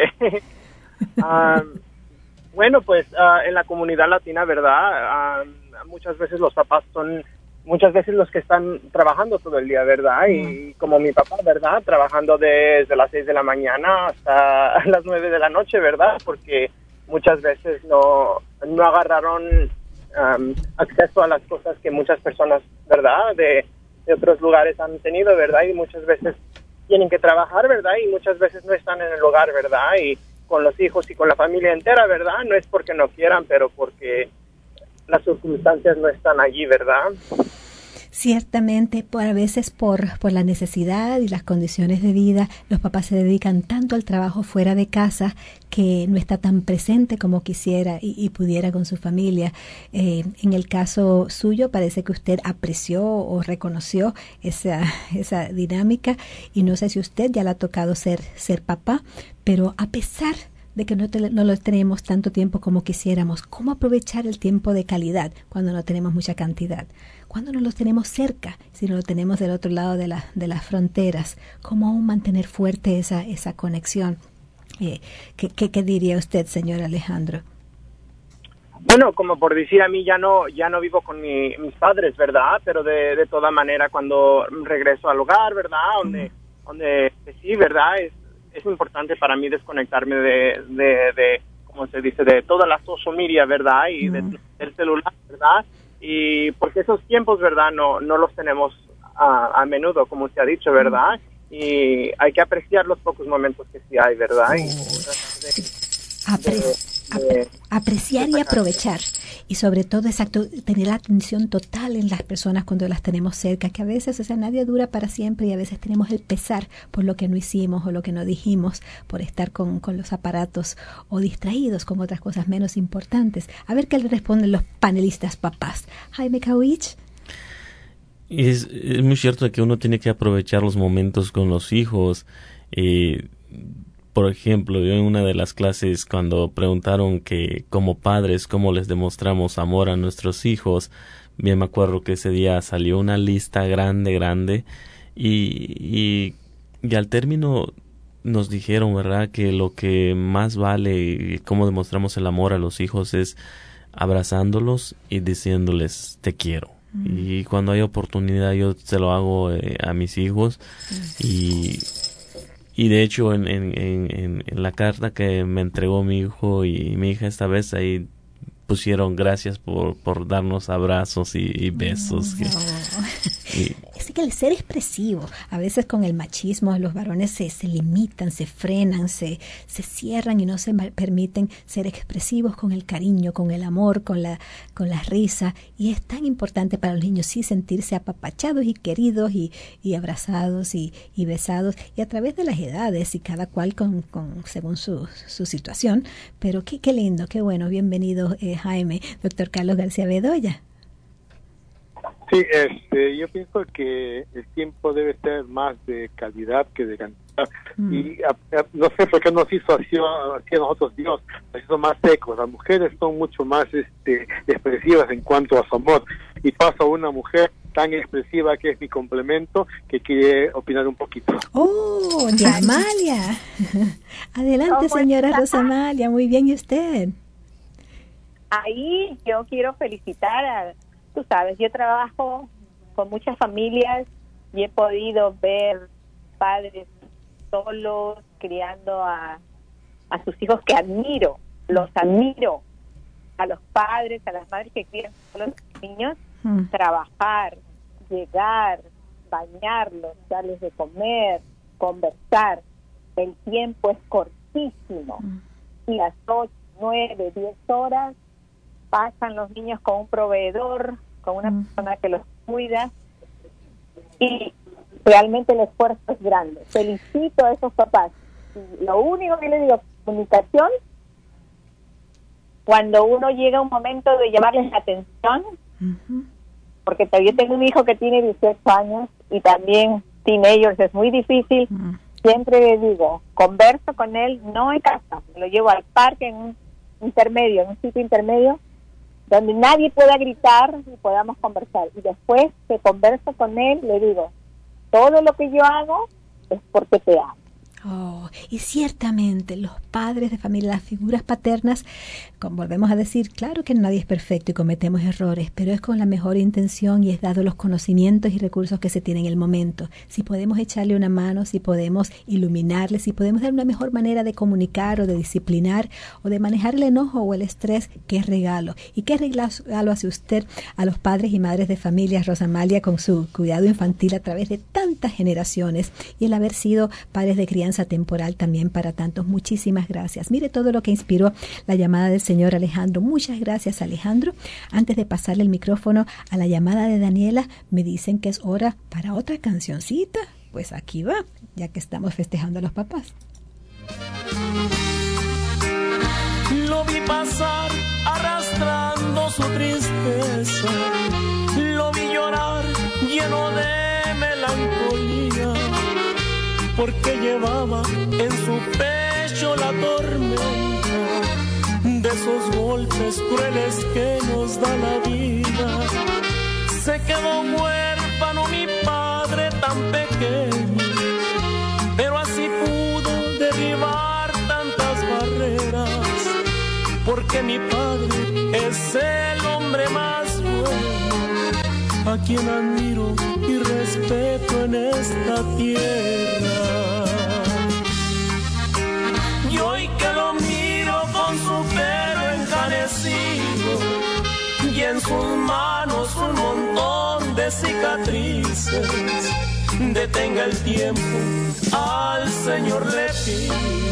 S11: ah, bueno, pues ah, en la comunidad latina, ¿verdad? Ah, muchas veces los papás son... muchas veces los que están trabajando todo el día, ¿verdad? Y como mi papá, ¿verdad? Trabajando desde las seis de la mañana hasta las nueve de la noche, ¿verdad? Porque muchas veces no, no agarraron um, acceso a las cosas que muchas personas, ¿verdad? De, de otros lugares han tenido, ¿verdad? Y muchas veces tienen que trabajar, ¿verdad? Y muchas veces no están en el hogar, ¿verdad? Y con los hijos y con la familia entera, ¿verdad? No es porque no quieran, pero porque las circunstancias no están allí, ¿verdad?
S2: Ciertamente, por, a veces por, por la necesidad y las condiciones de vida, los papás se dedican tanto al trabajo fuera de casa que no está tan presente como quisiera y, y pudiera con su familia. Eh, en el caso suyo, parece que usted apreció o reconoció esa, esa dinámica y no sé si usted ya le ha tocado ser, ser papá, pero a pesar de que no, te, no lo tenemos tanto tiempo como quisiéramos, ¿cómo aprovechar el tiempo de calidad cuando no tenemos mucha cantidad? Cuando no los tenemos cerca, si no lo tenemos del otro lado de, la, de las fronteras, ¿cómo aún mantener fuerte esa, esa conexión? Eh, ¿qué, qué, ¿Qué diría usted, señor Alejandro?
S11: Bueno, como por decir, a mí ya no ya no vivo con mi, mis padres, ¿verdad? Pero de, de toda manera cuando regreso al hogar, ¿verdad? Donde, mm. donde sí, ¿verdad? Es, es importante para mí desconectarme de, de, de, como se dice, de toda la social media, ¿verdad? Y mm. de, del celular, ¿verdad? Y porque esos tiempos, ¿verdad? No no los tenemos a, a menudo, como usted ha dicho, ¿verdad? Y hay que apreciar los pocos momentos que sí hay, ¿verdad? Y
S2: Apre apre apreciar y aprovechar. Y sobre todo, exacto, tener la atención total en las personas cuando las tenemos cerca, que a veces, o sea, nadie dura para siempre y a veces tenemos el pesar por lo que no hicimos o lo que no dijimos, por estar con, con los aparatos o distraídos con otras cosas menos importantes. A ver qué le responden los panelistas papás. Jaime Kawich.
S4: Es, es muy cierto que uno tiene que aprovechar los momentos con los hijos. Eh, por ejemplo, yo en una de las clases cuando preguntaron que como padres cómo les demostramos amor a nuestros hijos, bien me acuerdo que ese día salió una lista grande, grande y, y, y al término nos dijeron, ¿verdad?, que lo que más vale y cómo demostramos el amor a los hijos es abrazándolos y diciéndoles te quiero. Mm. Y cuando hay oportunidad yo se lo hago eh, a mis hijos mm. y... Y de hecho en, en, en, en la carta que me entregó mi hijo y mi hija esta vez, ahí pusieron gracias por, por darnos abrazos y, y besos.
S2: No. Y, es que el ser expresivo, a veces con el machismo los varones se, se limitan, se frenan, se, se cierran y no se permiten ser expresivos con el cariño, con el amor, con la, con la risa. Y es tan importante para los niños sí sentirse apapachados y queridos y, y abrazados y, y besados. Y a través de las edades y cada cual con, con según su, su situación. Pero qué, qué lindo, qué bueno. Bienvenido, eh, Jaime. Doctor Carlos García Bedoya.
S6: Sí, este, yo pienso que el tiempo debe ser más de calidad que de cantidad. Mm. Y a, a, no sé por qué nos hizo así, así a nosotros Dios, nos hizo más secos. Las mujeres son mucho más este, expresivas en cuanto a su amor. Y paso a una mujer tan expresiva que es mi complemento, que quiere opinar un poquito.
S2: ¡Oh, Amalia! Adelante, señora Rosa Amalia. Muy bien, ¿y usted?
S12: Ahí yo quiero felicitar a, tú sabes, yo trabajo con muchas familias y he podido ver padres solos criando a, a sus hijos que admiro, los admiro, a los padres, a las madres que crían solos a los niños, mm. trabajar, llegar, bañarlos, darles de comer, conversar. El tiempo es cortísimo mm. y las ocho, nueve, diez horas pasan los niños con un proveedor, con una mm. persona que los cuida, y realmente el esfuerzo es grande. Felicito a esos papás. Y lo único que les digo, comunicación, cuando uno llega a un momento de llamarles la atención, uh-huh. porque todavía tengo un hijo que tiene dieciocho años y también teenagers, es muy difícil, uh-huh. siempre le digo, converso con él, no en casa, me lo llevo al parque en un intermedio, en un sitio intermedio, donde nadie pueda gritar y podamos conversar. Y después que converso con él, le digo, todo lo que yo hago es porque te amo.
S2: Oh, y ciertamente los padres de familia, las figuras paternas, como volvemos a decir, claro que nadie es perfecto y cometemos errores, pero es con la mejor intención y es dado los conocimientos y recursos que se tienen en el momento. Si podemos echarle una mano, si podemos iluminarle, si podemos dar una mejor manera de comunicar o de disciplinar o de manejar el enojo o el estrés, qué regalo. Y qué regalo hace usted a los padres y madres de familia, Rosa Amalia, con su cuidado infantil a través de tantas generaciones y el haber sido padres de crianza temporal también para tantos. Muchísimas gracias. Mire todo lo que inspiró la llamada del señor Alejandro. Muchas gracias, Alejandro. Antes de pasarle el micrófono a la llamada de Daniela, me dicen que es hora para otra cancioncita. Pues aquí va, ya que estamos festejando a los papás.
S8: Lo vi pasar arrastrando su tristeza, lo vi llorar lleno de melancolía, porque llevaba en su pecho la tormenta de esos golpes crueles que nos da la vida. Se quedó huérfano mi padre tan pequeño, pero así pudo derribar tantas barreras, porque mi padre es el hombre más bueno, a quien admiro y respeto en esta tierra. Y hoy que lo miro con su pelo encanecido y en sus manos un montón de cicatrices, detenga el tiempo, al Señor le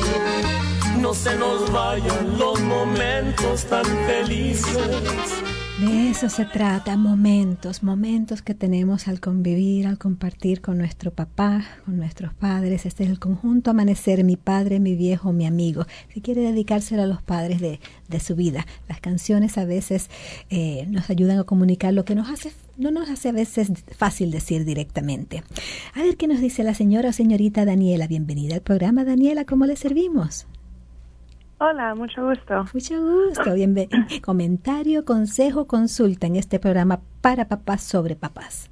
S8: pido, no se nos vayan los momentos tan felices.
S2: De eso se trata, momentos, momentos que tenemos al convivir, al compartir con nuestro papá, con nuestros padres. Este es el conjunto Amanecer, mi padre, mi viejo, mi amigo. Si quiere dedicárselo a los padres de, de su vida. Las canciones a veces eh, nos ayudan a comunicar lo que nos hace, no nos hace a veces fácil decir directamente. A ver qué nos dice la señora o señorita Daniela. Bienvenida al programa, Daniela. ¿Cómo le servimos?
S13: Hola, mucho gusto.
S2: Mucho gusto. Bienvenido. Comentario, consejo, consulta en este programa para papás sobre papás.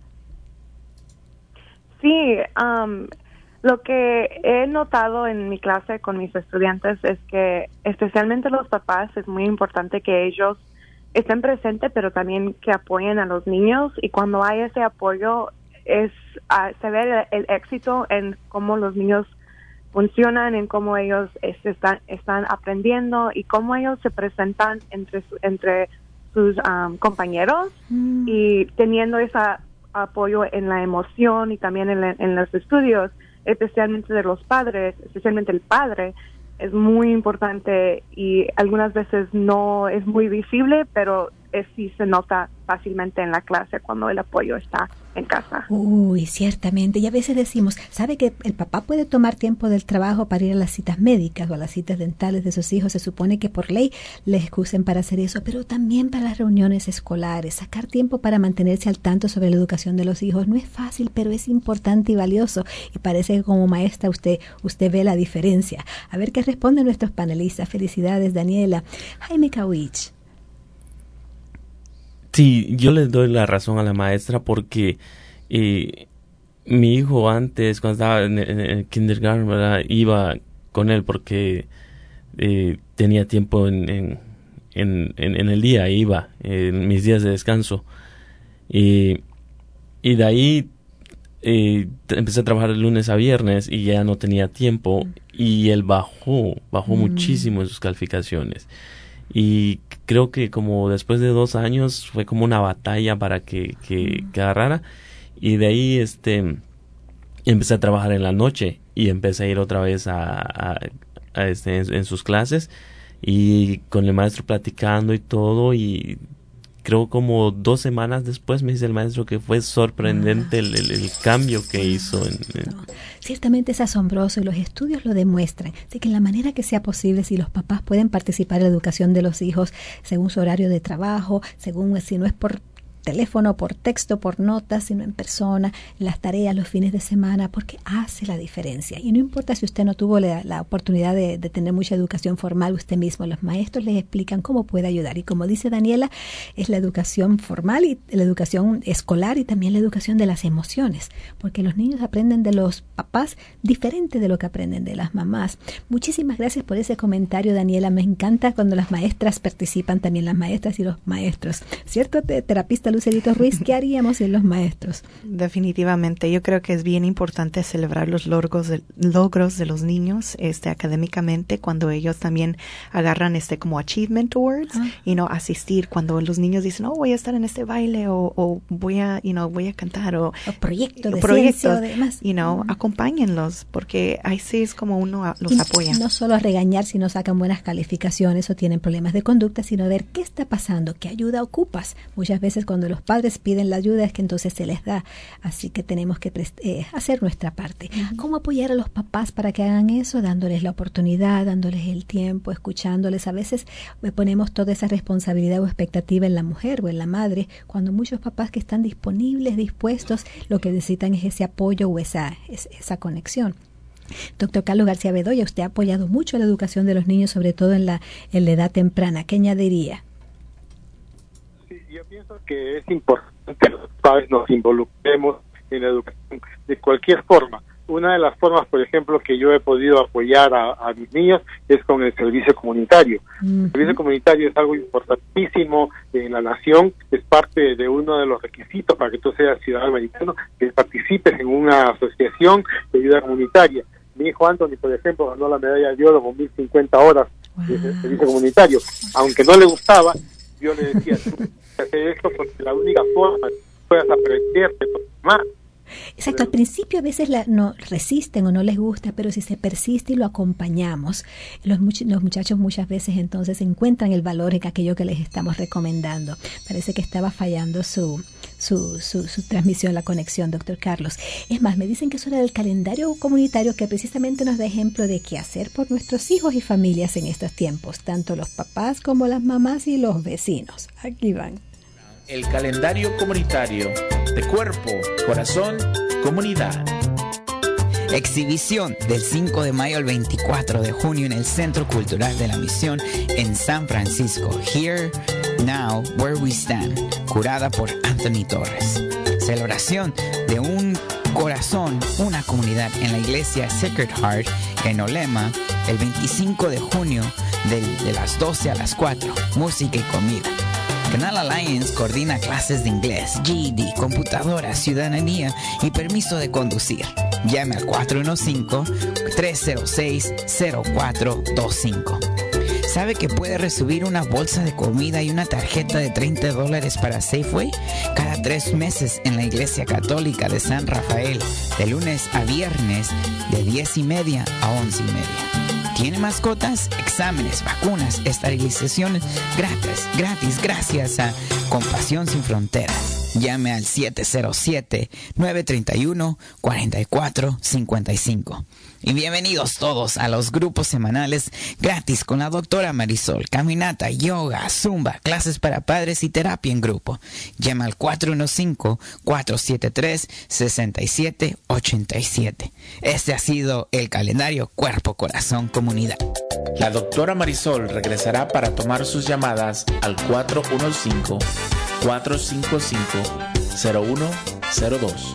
S13: Sí, um, lo que he notado en mi clase con mis estudiantes es que especialmente los papás es muy importante que ellos estén presentes, pero también que apoyen a los niños, y cuando hay ese apoyo es uh, se ve el, el éxito en cómo los niños funcionan, en cómo ellos están, están aprendiendo y cómo ellos se presentan entre, su, entre sus um, compañeros mm. y teniendo ese apoyo en la emoción y también en, la, en los estudios, especialmente de los padres, especialmente el padre, es muy importante y algunas veces no es muy visible, pero es, sí se nota fácilmente en la clase cuando el apoyo está en casa.
S2: Uy, ciertamente. Y a veces decimos, ¿sabe que el papá puede tomar tiempo del trabajo para ir a las citas médicas o a las citas dentales de sus hijos? Se supone que por ley les excusen para hacer eso, pero también para las reuniones escolares. Sacar tiempo para mantenerse al tanto sobre la educación de los hijos no es fácil, pero es importante y valioso. Y parece que como maestra usted, usted ve la diferencia. A ver qué responden nuestros panelistas. Felicidades, Daniela. Jaime Kawich.
S4: Sí, yo les doy la razón a la maestra porque eh, mi hijo antes, cuando estaba en, en el kindergarten, ¿verdad?, iba con él porque eh, tenía tiempo en, en, en, en el día, iba en mis días de descanso. Y, y de ahí eh, empecé a trabajar de lunes a viernes y ya no tenía tiempo y él bajó, bajó mm. muchísimo en sus calificaciones. Y creo que como después de dos años fue como una batalla para que, que, que agarrara. Y de ahí este empecé a trabajar en la noche y empecé a ir otra vez a, a, a este en, en sus clases y con el maestro platicando y todo, y creo como dos semanas después me dice el maestro que fue sorprendente el, el, el cambio que hizo. En, en...
S2: No, ciertamente es asombroso y los estudios lo demuestran. Así que en la manera que sea posible, si los papás pueden participar en la educación de los hijos según su horario de trabajo, según si no es por teléfono, por texto, por notas, sino en persona, las tareas, los fines de semana, porque hace la diferencia. Y no importa si usted no tuvo la, la oportunidad de, de tener mucha educación formal usted mismo, los maestros les explican cómo puede ayudar. Y como dice Daniela, es la educación formal y la educación escolar y también la educación de las emociones, porque los niños aprenden de los papás diferente de lo que aprenden de las mamás. Muchísimas gracias por ese comentario, Daniela. Me encanta cuando las maestras participan, también las maestras y los maestros. ¿Cierto, terapista Lucerito Ruiz? ¿Qué haríamos sin los maestros?
S5: Definitivamente, yo creo que es bien importante celebrar los logros de, logros de los niños este académicamente, cuando ellos también agarran este como achievement awards, ah. y no asistir cuando los niños dicen, oh, voy a estar en este baile o, o voy a, you know, voy a cantar o,
S2: o proyecto de
S5: proyectos,
S2: ciencia o demás.
S5: You know, mm. acompáñenlos, porque ahí sí es como uno los
S2: y
S5: apoya.
S2: No solo a regañar si no sacan buenas calificaciones o tienen problemas de conducta, sino a ver qué está pasando, qué ayuda ocupas. Muchas veces cuando los padres piden la ayuda es que entonces se les da, así que tenemos que eh, hacer nuestra parte. Uh-huh. ¿Cómo apoyar a los papás para que hagan eso? Dándoles la oportunidad, dándoles el tiempo, escuchándoles. A veces ponemos toda esa responsabilidad o expectativa en la mujer o en la madre, cuando muchos papás que están disponibles, dispuestos, lo que necesitan es ese apoyo o esa, esa conexión. Doctor Carlos García Bedoya, usted ha apoyado mucho la educación de los niños, sobre todo en la, en la edad temprana. ¿Qué añadiría?
S6: Yo pienso que es importante que los padres nos involucremos en la educación de cualquier forma. Una de las formas, por ejemplo, que yo he podido apoyar a, a mis niños es con el servicio comunitario. Uh-huh. El servicio comunitario es algo importantísimo en la nación, es parte de uno de los requisitos para que tú seas ciudadano americano, que participes en una asociación de ayuda comunitaria. Mi hijo Anthony, por ejemplo, ganó la medalla de oro con mil cincuenta horas wow. de servicio comunitario. Aunque no le gustaba, yo le decía, tú hacer esto porque la única forma que puedas aprender de tu mamá
S2: Exacto, al principio a veces la, no resisten o no les gusta, pero si se persiste y lo acompañamos, los, much- los muchachos muchas veces entonces encuentran el valor en aquello que les estamos recomendando. Parece que estaba fallando su, su, su, su transmisión, la conexión, doctor Carlos. Es más, me dicen que es hora del calendario comunitario que precisamente nos da ejemplo de qué hacer por nuestros hijos y familias en estos tiempos, tanto los papás como las mamás y los vecinos. Aquí van.
S1: El calendario comunitario de cuerpo, corazón, comunidad.
S10: Exhibición del cinco de mayo al veinticuatro de junio en el Centro Cultural de la Misión en San Francisco. Here, Now, Where We Stand, curada por Anthony Torres. Celebración de un corazón, una comunidad en la iglesia Sacred Heart en Olema el veinticinco de junio de, de las doce a las cuatro. Música y comida. Canal Alliance coordina clases de inglés, G E D, computadora, ciudadanía y permiso de conducir. Llame al cuatro uno cinco, tres cero seis, cero cuatro dos cinco. ¿Sabe que puede recibir una bolsa de comida y una tarjeta de treinta dólares para Safeway cada tres meses en la Iglesia Católica de San Rafael, de lunes a viernes, de diez y media a once y media? ¿Tiene mascotas? Exámenes, vacunas, esterilizaciones gratis, gratis, gracias a Compasión Sin Fronteras. Llame al siete cero siete, nueve tres uno, cuatro cuatro cinco cinco. Y bienvenidos todos a los grupos semanales gratis con la doctora Marisol. Caminata, yoga, zumba, clases para padres y terapia en grupo. Llama al cuatro uno cinco, cuatro siete tres, seis siete ocho siete. Este ha sido el calendario Cuerpo, Corazón, Comunidad.
S1: La doctora Marisol regresará para tomar sus llamadas al cuatro uno cinco, cuatro cinco cinco, cero uno cero dos.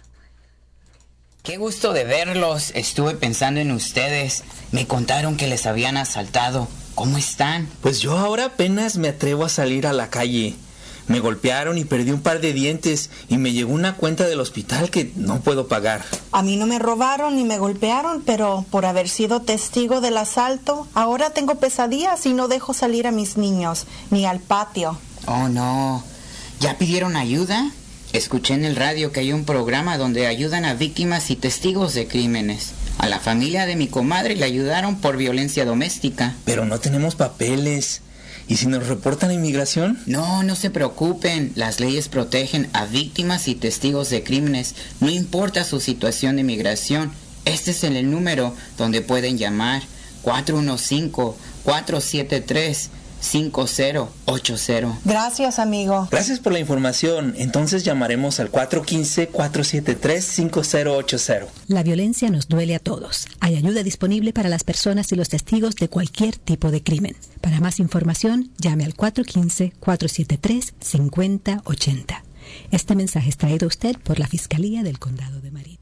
S10: Qué gusto de verlos. Estuve pensando en ustedes. Me contaron que les habían asaltado. ¿Cómo están?
S14: Pues yo ahora apenas me atrevo a salir a la calle. Me golpearon y perdí un par de dientes y me llegó una cuenta del hospital que no puedo pagar.
S15: A mí no me robaron ni me golpearon, pero por haber sido testigo del asalto, ahora tengo pesadillas y no dejo salir a mis niños, ni al patio.
S10: Oh, no. ¿Ya pidieron ayuda? Escuché en el radio que hay un programa donde ayudan a víctimas y testigos de crímenes. A la familia de mi comadre le ayudaron por violencia doméstica.
S14: Pero no tenemos papeles. ¿Y si nos reportan a inmigración?
S10: No, no se preocupen. Las leyes protegen a víctimas y testigos de crímenes. No importa su situación de inmigración. Este es el número donde pueden llamar. cuatro uno cinco, cuatro siete tres, cinco cero ocho cero.
S15: Gracias, amigo.
S14: Gracias por la información. Entonces llamaremos al cuatro uno cinco, cuatro siete tres, cinco cero ocho cero.
S2: La violencia nos duele a todos. Hay ayuda disponible para las personas y los testigos de cualquier tipo de crimen. Para más información, llame al cuatro uno cinco, cuatro siete tres, cinco cero ocho cero. Este mensaje es traído a usted por la Fiscalía del Condado de Marin.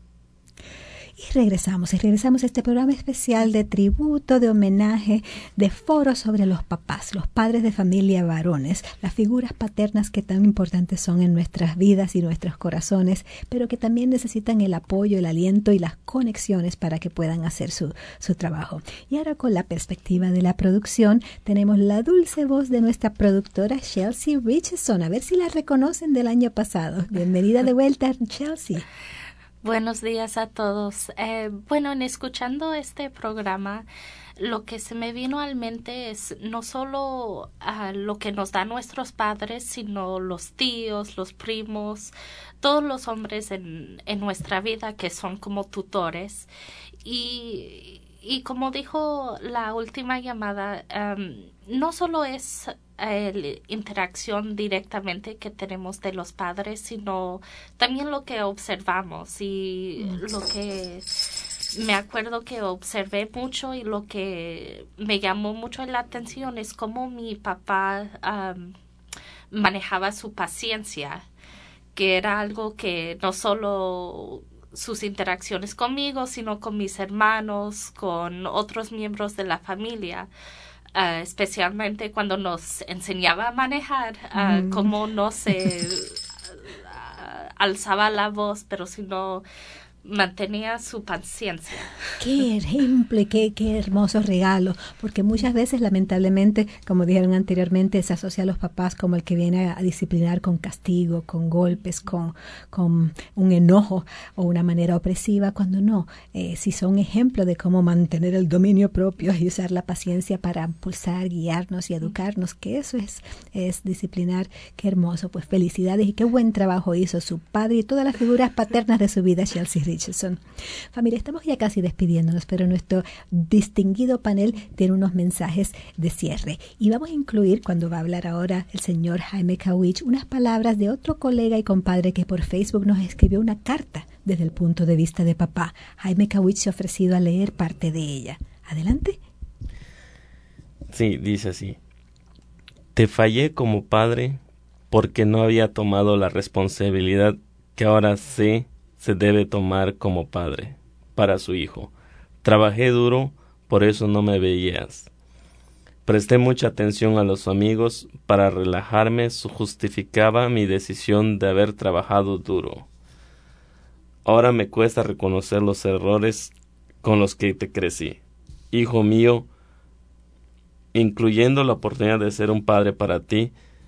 S2: Y regresamos, y regresamos a este programa especial de tributo, de homenaje, de foro sobre los papás, los padres de familia varones, las figuras paternas que tan importantes son en nuestras vidas y nuestros corazones, pero que también necesitan el apoyo, el aliento y las conexiones para que puedan hacer su, su trabajo. Y ahora, con la perspectiva de la producción, tenemos la dulce voz de nuestra productora Chelsea Richardson. A ver si la reconocen del año pasado. Bienvenida de vuelta, Chelsea.
S16: Buenos días a todos. Eh, bueno, en escuchando este programa, lo que se me vino a la mente es no solo uh, lo que nos dan nuestros padres, sino los tíos, los primos, todos los hombres en, en nuestra vida que son como tutores. Y, y como dijo la última llamada, um, no solo es la interacción directamente que tenemos de los padres, sino también lo que observamos y lo que me acuerdo que observé mucho y lo que me llamó mucho la atención es cómo mi papá um, manejaba su paciencia, que era algo que no solo sus interacciones conmigo, sino con mis hermanos, con otros miembros de la familia. Uh, especialmente cuando nos enseñaba a manejar, uh, mm. cómo no se uh, alzaba la voz, pero sino mantenía su paciencia.
S2: Qué ejemplo y qué, qué hermoso regalo, porque muchas veces lamentablemente, como dijeron anteriormente, se asocia a los papás como el que viene a, a disciplinar con castigo, con golpes, con, con un enojo o una manera opresiva, cuando no, eh, si son ejemplo de cómo mantener el dominio propio y usar la paciencia para impulsar, guiarnos y educarnos, que eso es, es disciplinar. Qué hermoso, pues felicidades y qué buen trabajo hizo su padre y todas las figuras paternas de su vida, Chelsea Richardson. Familia, estamos ya casi despidiéndonos, pero nuestro distinguido panel tiene unos mensajes de cierre y vamos a incluir, cuando va a hablar ahora el señor Jaime Kawich, unas palabras de otro colega y compadre que por Facebook nos escribió una carta desde el punto de vista de papá. Jaime Kawich se ha ofrecido a leer parte de ella. Adelante.
S4: Sí, dice así: te fallé como padre porque no había tomado la responsabilidad que ahora sé se debe tomar como padre para su hijo. Trabajé duro, por eso no me veías. Presté mucha atención a los amigos, para relajarme justificaba mi decisión de haber trabajado duro. Ahora me cuesta reconocer los errores con los que te crecí. Hijo mío, incluyendo la oportunidad de ser un padre para ti,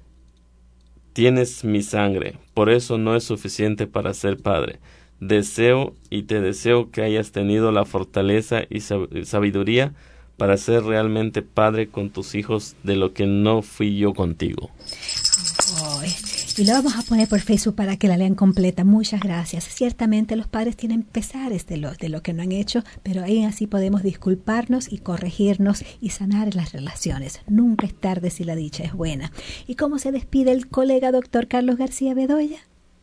S4: tienes mi sangre, por eso no es suficiente para ser padre. Deseo y te deseo que hayas tenido la fortaleza y sabiduría para ser realmente padre con tus hijos de lo que no fui yo contigo.
S2: Oh, y lo vamos a poner por Facebook para que la lean completa. Muchas gracias. Ciertamente los padres tienen pesares de lo, de lo que no han hecho, pero ahí así podemos disculparnos y corregirnos y sanar las relaciones. Nunca es tarde si la dicha es buena. ¿Y cómo se despide el colega doctor Carlos García Bedoya?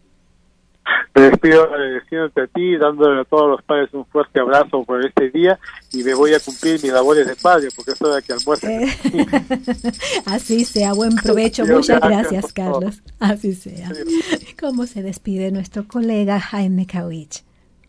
S6: Me despido agradeciéndote a ti, dándole a todos los padres un fuerte abrazo por este día y me voy a cumplir mis labores de padre porque es hora que almuerce.
S2: Eh, así sea, buen provecho.
S6: Dios,
S2: muchas
S6: gracias,
S2: gracias Carlos. Así sea. ¿Cómo se despide nuestro colega Jaime Kawich?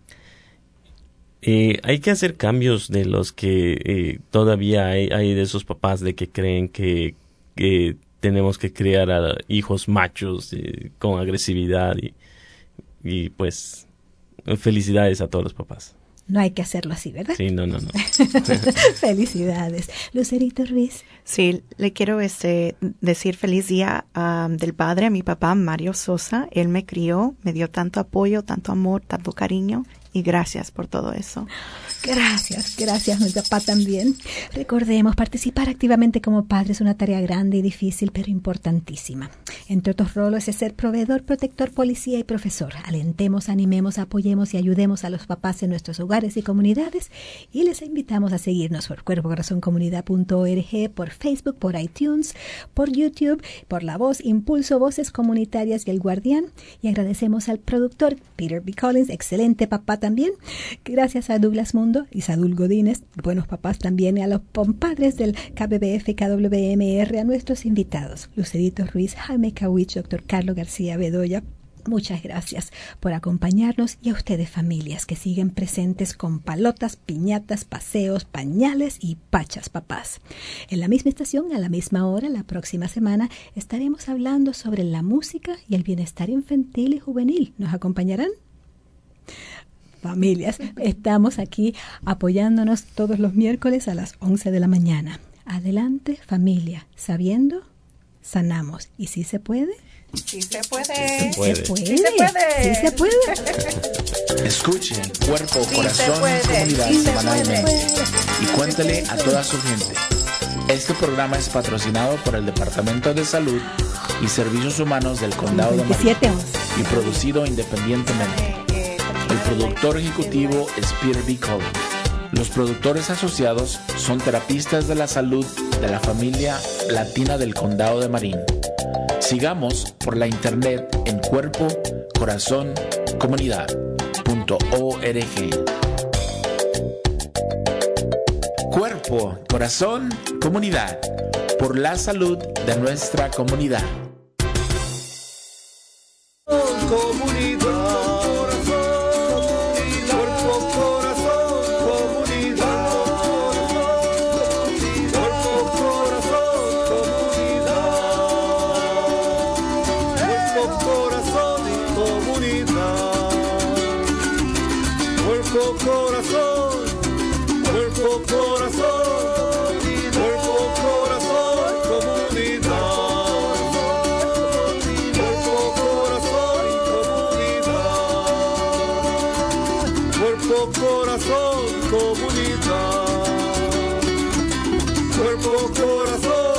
S4: Eh, hay que hacer cambios de los que eh, todavía hay, hay de esos papás de que creen que, que tenemos que criar a hijos machos eh, con agresividad y Y pues, felicidades a todos los papás.
S2: No hay que hacerlo así, ¿verdad?
S4: Sí, no, no, no.
S2: Felicidades. Lucerito Ruiz.
S5: Sí, le quiero este decir feliz día um, del padre a mi papá, Mario Sosa. Él me crió, me dio tanto apoyo, tanto amor, tanto cariño. Y gracias por todo eso.
S2: Gracias, gracias, mi papá también. Recordemos, participar activamente como padre es una tarea grande y difícil, pero importantísima. Entre otros roles es ser proveedor, protector, policía y profesor. Alentemos, animemos, apoyemos y ayudemos a los papás en nuestros hogares y comunidades. Y les invitamos a seguirnos por cuerpo corazón comunidad punto org, por Facebook, por iTunes, por YouTube, por La Voz, Impulso, Voces Comunitarias y El Guardián. Y agradecemos al productor Peter B. Collins, excelente papá también. Gracias a Douglas Mundo y Sadul Godínez, buenos papás también, y a los compadres del K B B F, K W M R, a nuestros invitados, Lucerito Ruiz, Jaime Kawich, doctor Carlos García Bedoya. Muchas gracias por acompañarnos y a ustedes familias que siguen presentes con palotas, piñatas, paseos, pañales y pachas papás. En la misma estación, a la misma hora, la próxima semana, estaremos hablando sobre la música y el bienestar infantil y juvenil. ¿Nos acompañarán? Familias, estamos aquí apoyándonos todos los miércoles a las once de la mañana. Adelante, familia, sabiendo, sanamos. ¿Y si se puede?
S5: Sí se puede.
S4: Sí se puede.
S2: ¿Se puede?
S5: Sí se puede.
S2: Sí se puede.
S1: Escuchen Cuerpo,
S5: Sí
S1: Corazón
S5: se puede.
S1: Comunidad
S5: Sí se
S1: semanalmente y cuéntele a toda su gente. Este programa es patrocinado por el Departamento de Salud y Servicios Humanos del Condado de Marin y producido independientemente. El productor ejecutivo es Peter B. Collins. Los productores asociados son terapistas de la salud de la familia latina del Condado de Marin. Sigamos por la internet en cuerpo corazón comunidad punto org. Cuerpo, corazón, comunidad, por la salud de nuestra comunidad.
S8: Comunidad. cuerpo, corazón, cuerpo, corazón, cuerpo, corazón, comunidad. Cuerpo, corazón, comunidad. Cuerpo, corazón, comunidad. Cuerpo, corazón.